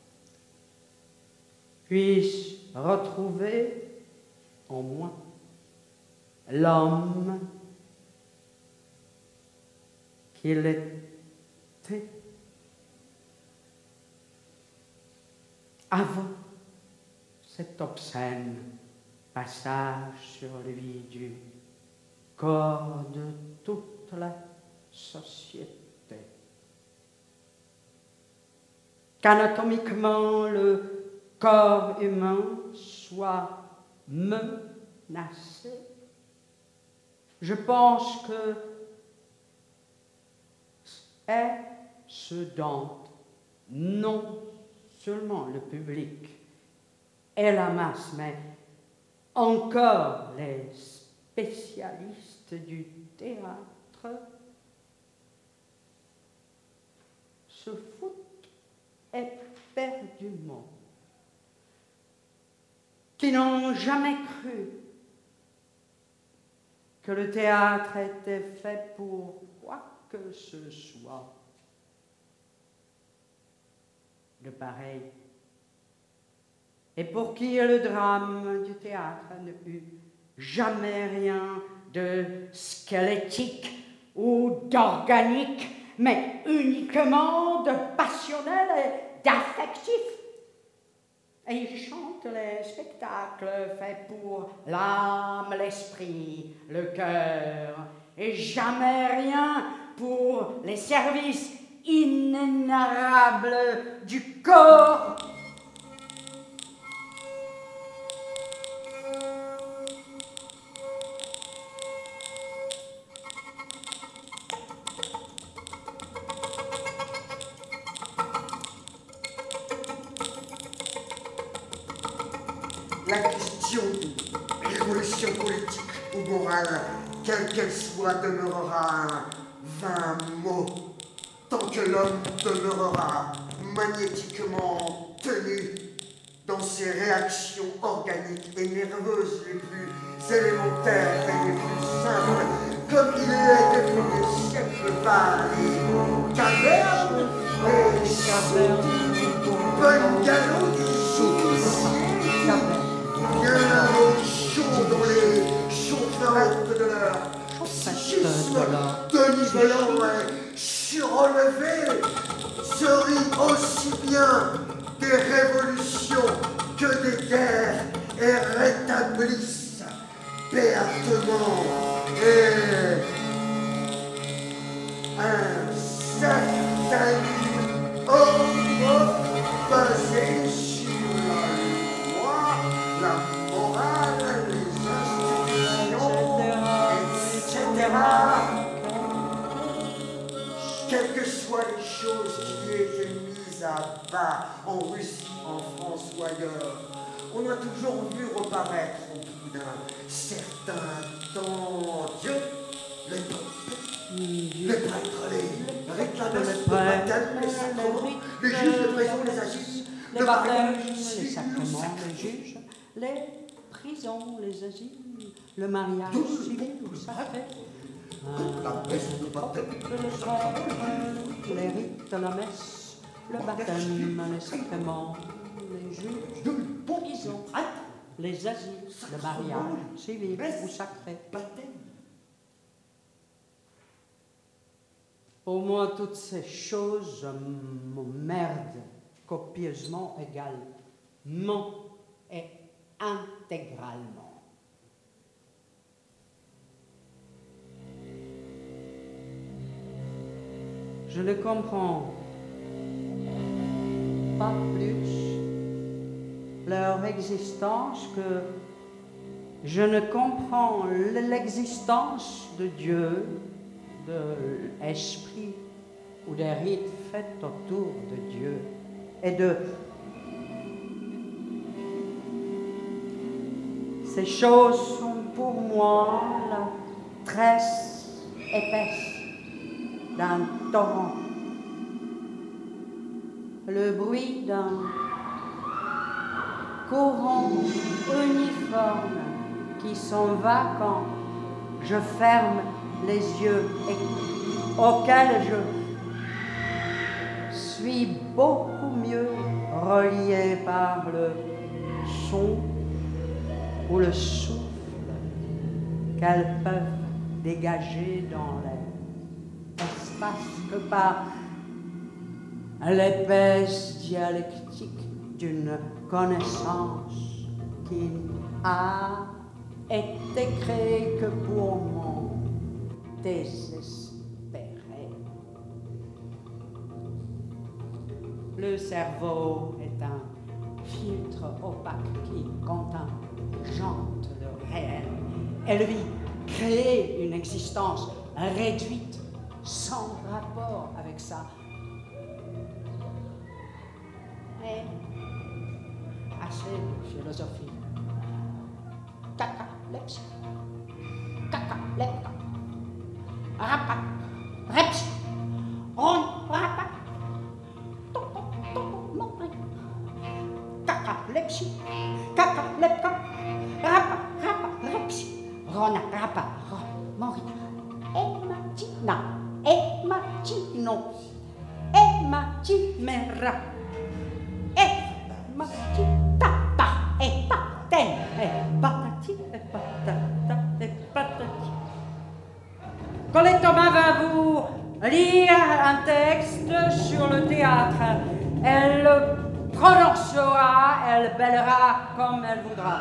puisse retrouver en moi l'homme qu'il était avant cet obscène passage sur lui du corps de toute la société. Qu'anatomiquement le corps humain soit menacé, je pense que est ce dont non seulement le public et la masse, mais encore les spécialistes du théâtre se foutent éperdument, qui n'ont jamais cru que le théâtre était fait pour quoi que ce soit de pareil, et pour qui le drame du théâtre ne eut jamais rien de squelettique ou d'organique, mais uniquement de passionnel et d'affectif. Et il chante les spectacles faits pour l'âme, l'esprit, le cœur, et jamais rien pour les services inénarrables du corps. La question de révolution politique ou morale, quelle qu'elle soit, demeurera un vain mot, tant que l'homme demeurera magnétiquement tenu dans ses réactions organiques et nerveuses les plus élémentaires et les plus simples, comme il est depuis des siècles par les cavernes, les sourdines, bungalows du sous-ciel, bien au chaud dans les chaufferettes de leur psychisme denivelant et surrelevé, se rit aussi bien des révolutions que des guerres et rétablissent béatement et un certain homme basé sur la loi, la morale, les institutions, etc. Quelles que soient les choses qui aient été mises à bas en Russie, en France ou ailleurs, on a toujours vu reparaître au bout d'un certain temps Dieu, les popes, les prêtres, les réclamations de baptême, les sacrements, les juges de prison, les assises, les baptêmes, les sacrements, les juges, les prisons, les asiles, le mariage civil ou sacré, la messe de baptême, les rites, la messe, le baptême, les sacrements, les juges, les prisons, les asiles, le mariage civil ou sacré. Pour moi, toutes ces choses m'emmerdent copieusement, également et intégralement. Je ne comprends pas plus leur existence que je ne comprends l'existence de Dieu, de l'esprit ou des rites faits autour de Dieu et de ces choses sont pour moi la tresse épaisse d'un torrent, le bruit d'un courant uniforme qui s'en va quand je ferme les yeux et auxquels je suis beaucoup mieux relié par le son ou le souffle qu'elles peuvent dégager dans l'espace que par l'épaisse dialectique d'une connaissance qui a été créée que pour mon désespéré. Le cerveau est un filtre opaque qui contingente le réel. Elle vit créer une existence réduite sans rapport avec sa Et assez de philosophie. Caca, lepsi. Caca, lepka. Rapat, repsi. Ron, rapat. Toco, toco, mori. Caca, lepsi. Caca, lepka. Rapat, rapat, repsi. Rona, rapat, mori. E macino. E macimera. E macitata. E paten. E patati. E patata. E patati. Colette Thomas va vous lire un texte sur le théâtre. Elle le prononcera, elle bêlera comme elle voudra.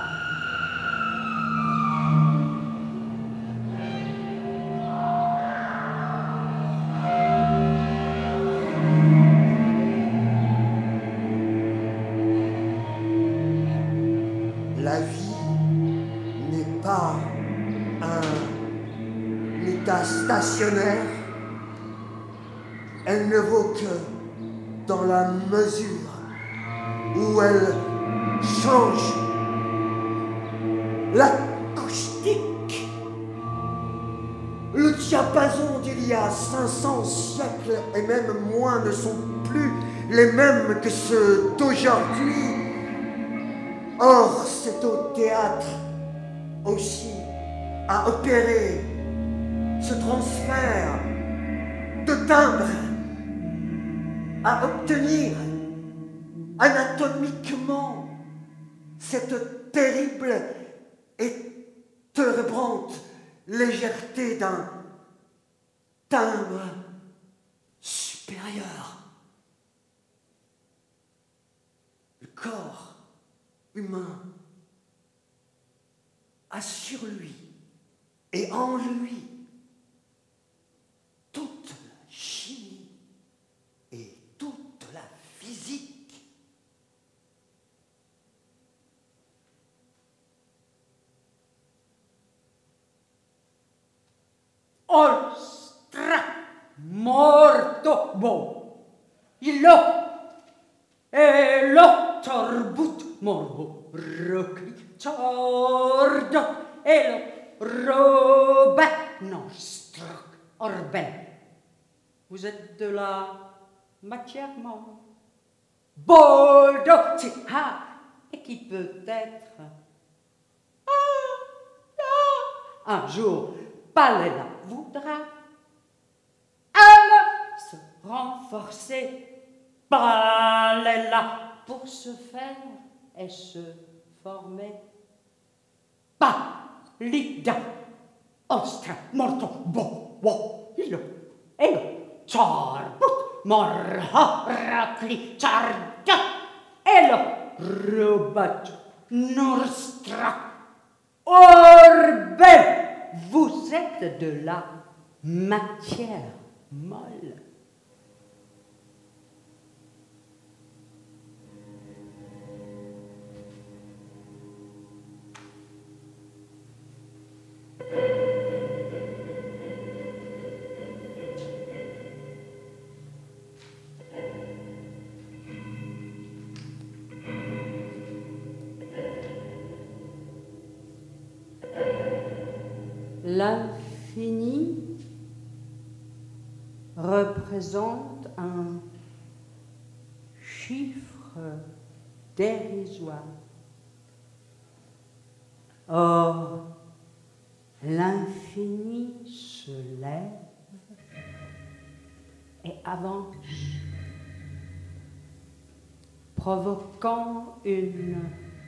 La vie n'est pas un état stationnaire. Elle ne vaut que dans la mesure où elle change l'acoustique. Le diapason d'il y a 500 siècles et même moins ne sont plus les mêmes que ceux d'aujourd'hui. Or, c'est au théâtre aussi à opérer ce transfert de timbre, à obtenir anatomiquement cette terrible et terebrante légèreté d'un timbre supérieur. Le corps humain a sur lui et en lui toute la chimie et toute la physique. Ostra morto bo. Illo e l'ottorbut morbo rocli ciordo e lo roba nostro orben. Vous êtes de la matière morte. Boldo, et qui peut être un jour Palela voudra elle se renforcer. Palela pour se faire et se former. Palida ostra morto bo illo elo ciarbut morha rakli ciarda elo robat nostra orbe. Vous êtes de la matière molle. L'infini représente un chiffre dérisoire. Or, l'infini se lève et avance, provoquant une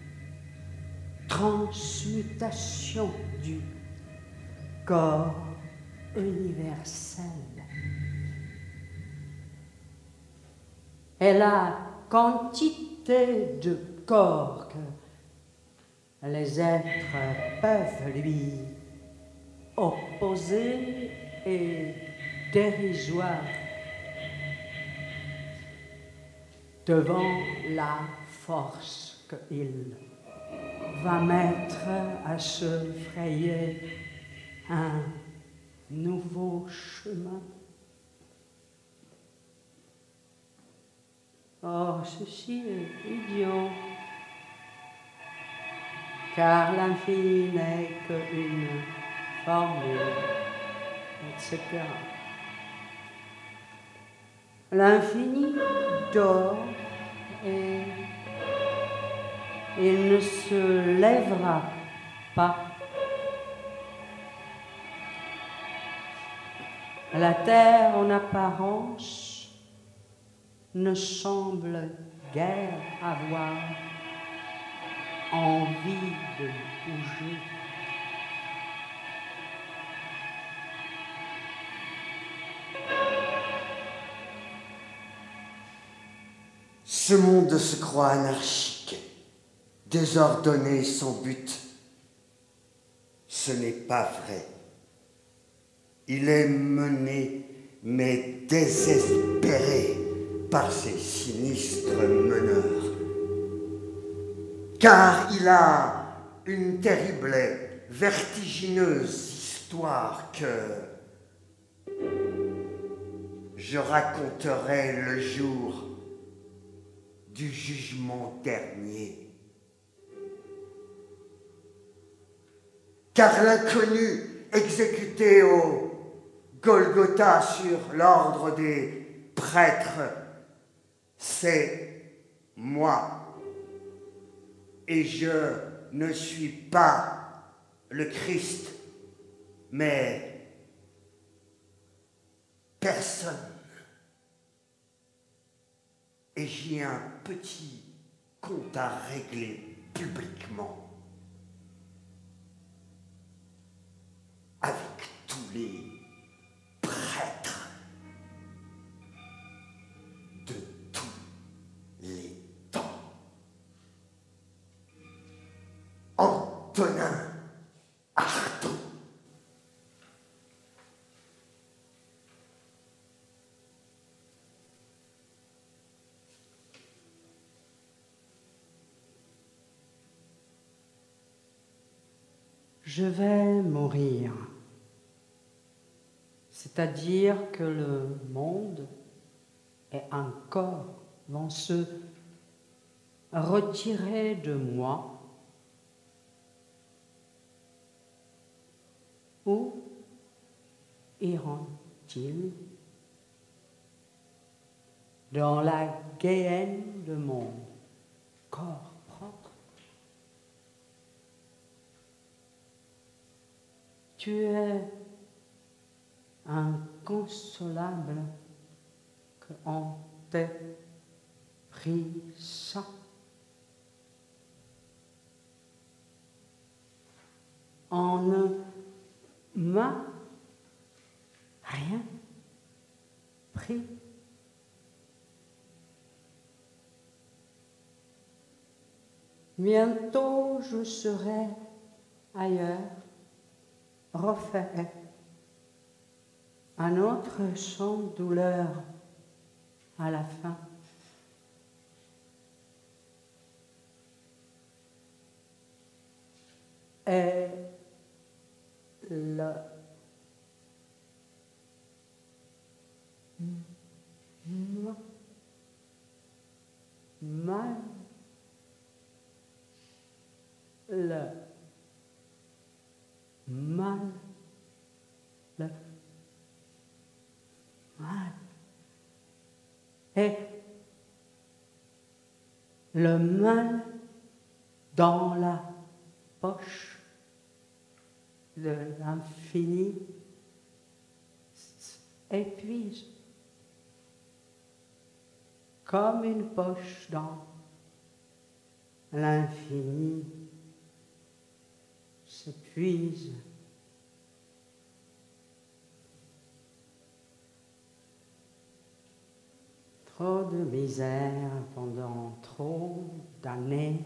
transmutation du corps universel. Et la quantité de corps que les êtres peuvent lui opposer est dérisoire devant la force qu'il va mettre à se frayer un nouveau chemin. Oh, ceci est idiot, car l'infini n'est qu'une formule, etc. L'infini dort et il ne se lèvera pas. La terre en apparence ne semble guère avoir envie de bouger. Ce monde se croit anarchique, désordonné sans but. Ce n'est pas vrai. Il est mené, mais désespéré par ces sinistres meneurs. Car il a une terrible et vertigineuse histoire que je raconterai le jour du jugement dernier. Car l'inconnu exécuté au Golgotha sur l'ordre des prêtres, c'est moi. Et je ne suis pas le Christ, mais personne. Et j'ai un petit compte à régler publiquement avec tous les prêtres de tous les temps. Antonin Artaud. Je vais mourir. C'est-à-dire que le monde et un corps vont se retirer de moi. Où iront-ils? Dans la géhenne de mon corps propre. Tu es inconsolable qu'on t'ait pris ça. On ne m'a rien pris. Bientôt je serai ailleurs, refait. Un autre sans douleur à la fin. Et le mal, le mal, le mal, et le mal dans la poche de l'infini épuise comme une poche dans l'infini s'épuise. Trop de misère pendant trop d'années.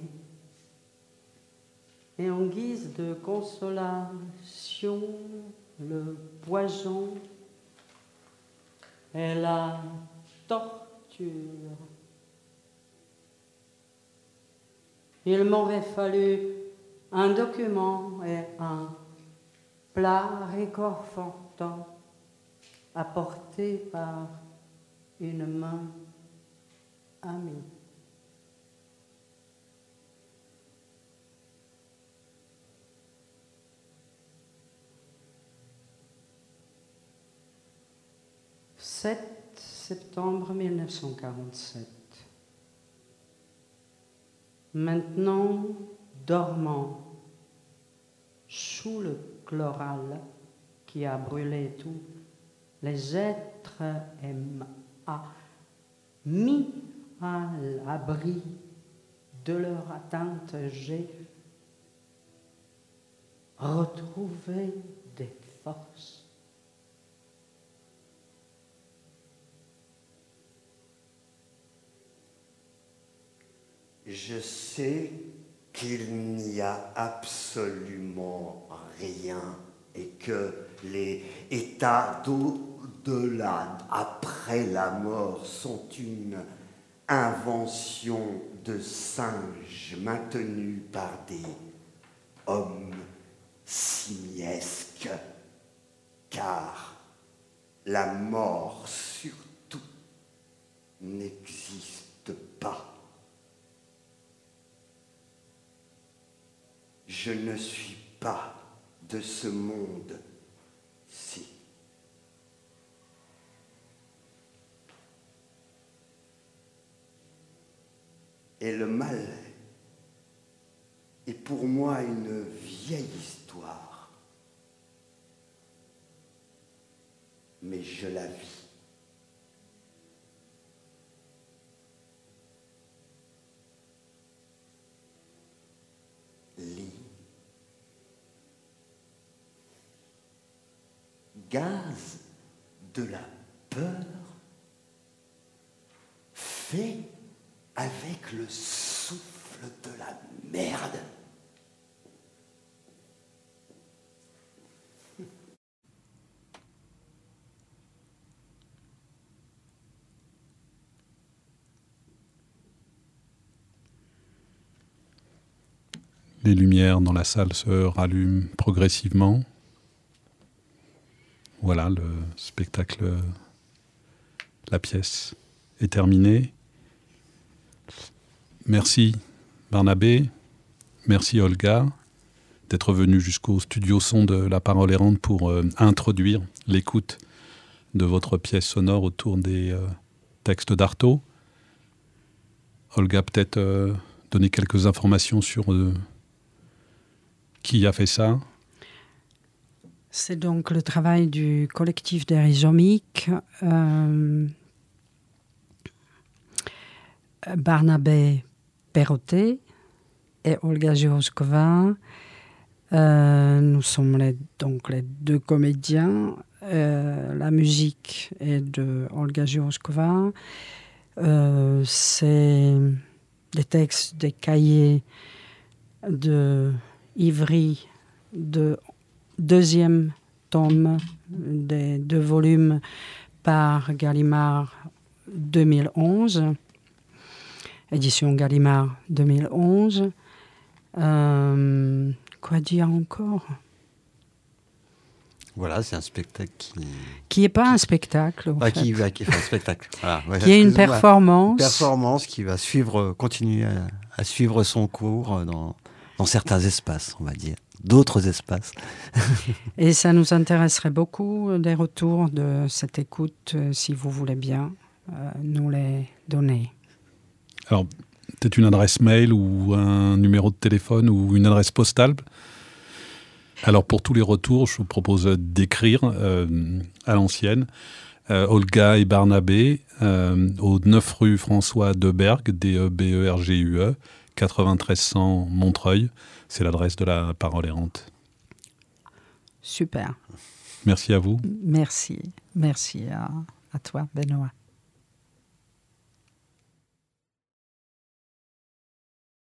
Et en guise de consolation, le poison et la torture. Il m'aurait fallu un document et un plat réconfortant apporté par une main Ami. « 7 septembre 1947. Maintenant, dormant, sous le chloral qui a brûlé tout, les êtres mis à l'abri de leur attente, j'ai retrouvé des forces. Je sais qu'il n'y a absolument rien et que les états d'au-delà, après la mort, sont une invention de singes maintenue par des hommes simiesques, car la mort surtout n'existe pas. Je ne suis pas de ce monde-ci. Et le mal est pour moi une vieille histoire. Mais je la vis. Lis. Gaz de la peur fait avec le souffle de la merde. Les lumières dans la salle se rallument progressivement. Voilà, le spectacle, la pièce est terminée. Merci Barnabé, merci Olga d'être venue jusqu'au studio son de La Parole Errante pour introduire l'écoute de votre pièce sonore autour des textes d'Artaud. Olga, peut-être donner quelques informations sur qui a fait ça? C'est donc le travail du collectif des Rhizomiques, Barnabé Perrotet et Olga Giroskova. Nous sommes donc les deux comédiens. La musique est de Olga Giroskova. C'est des textes, des cahiers de Ivry, de deuxième tome des 2 volumes par Gallimard 2011, édition Gallimard 2011. Quoi dire encore? Voilà, c'est un spectacle qui n'est pas un spectacle. Qui fait un spectacle. Voilà. Ouais, qui est une performance. Une performance qui va continuer à suivre son cours dans certains espaces, on va dire. D'autres espaces. Et ça nous intéresserait beaucoup des retours de cette écoute, si vous voulez bien nous les donner. Alors, peut-être une adresse mail ou un numéro de téléphone ou une adresse postale. Alors, pour tous les retours, je vous propose d'écrire à l'ancienne Olga et Barnabé au 9 rue François Debergue, D-E-B-E-R-G-U-E, 9300 Montreuil. C'est l'adresse de La Parole Errante. Super. Merci à vous. Merci. Merci à toi, Benoît.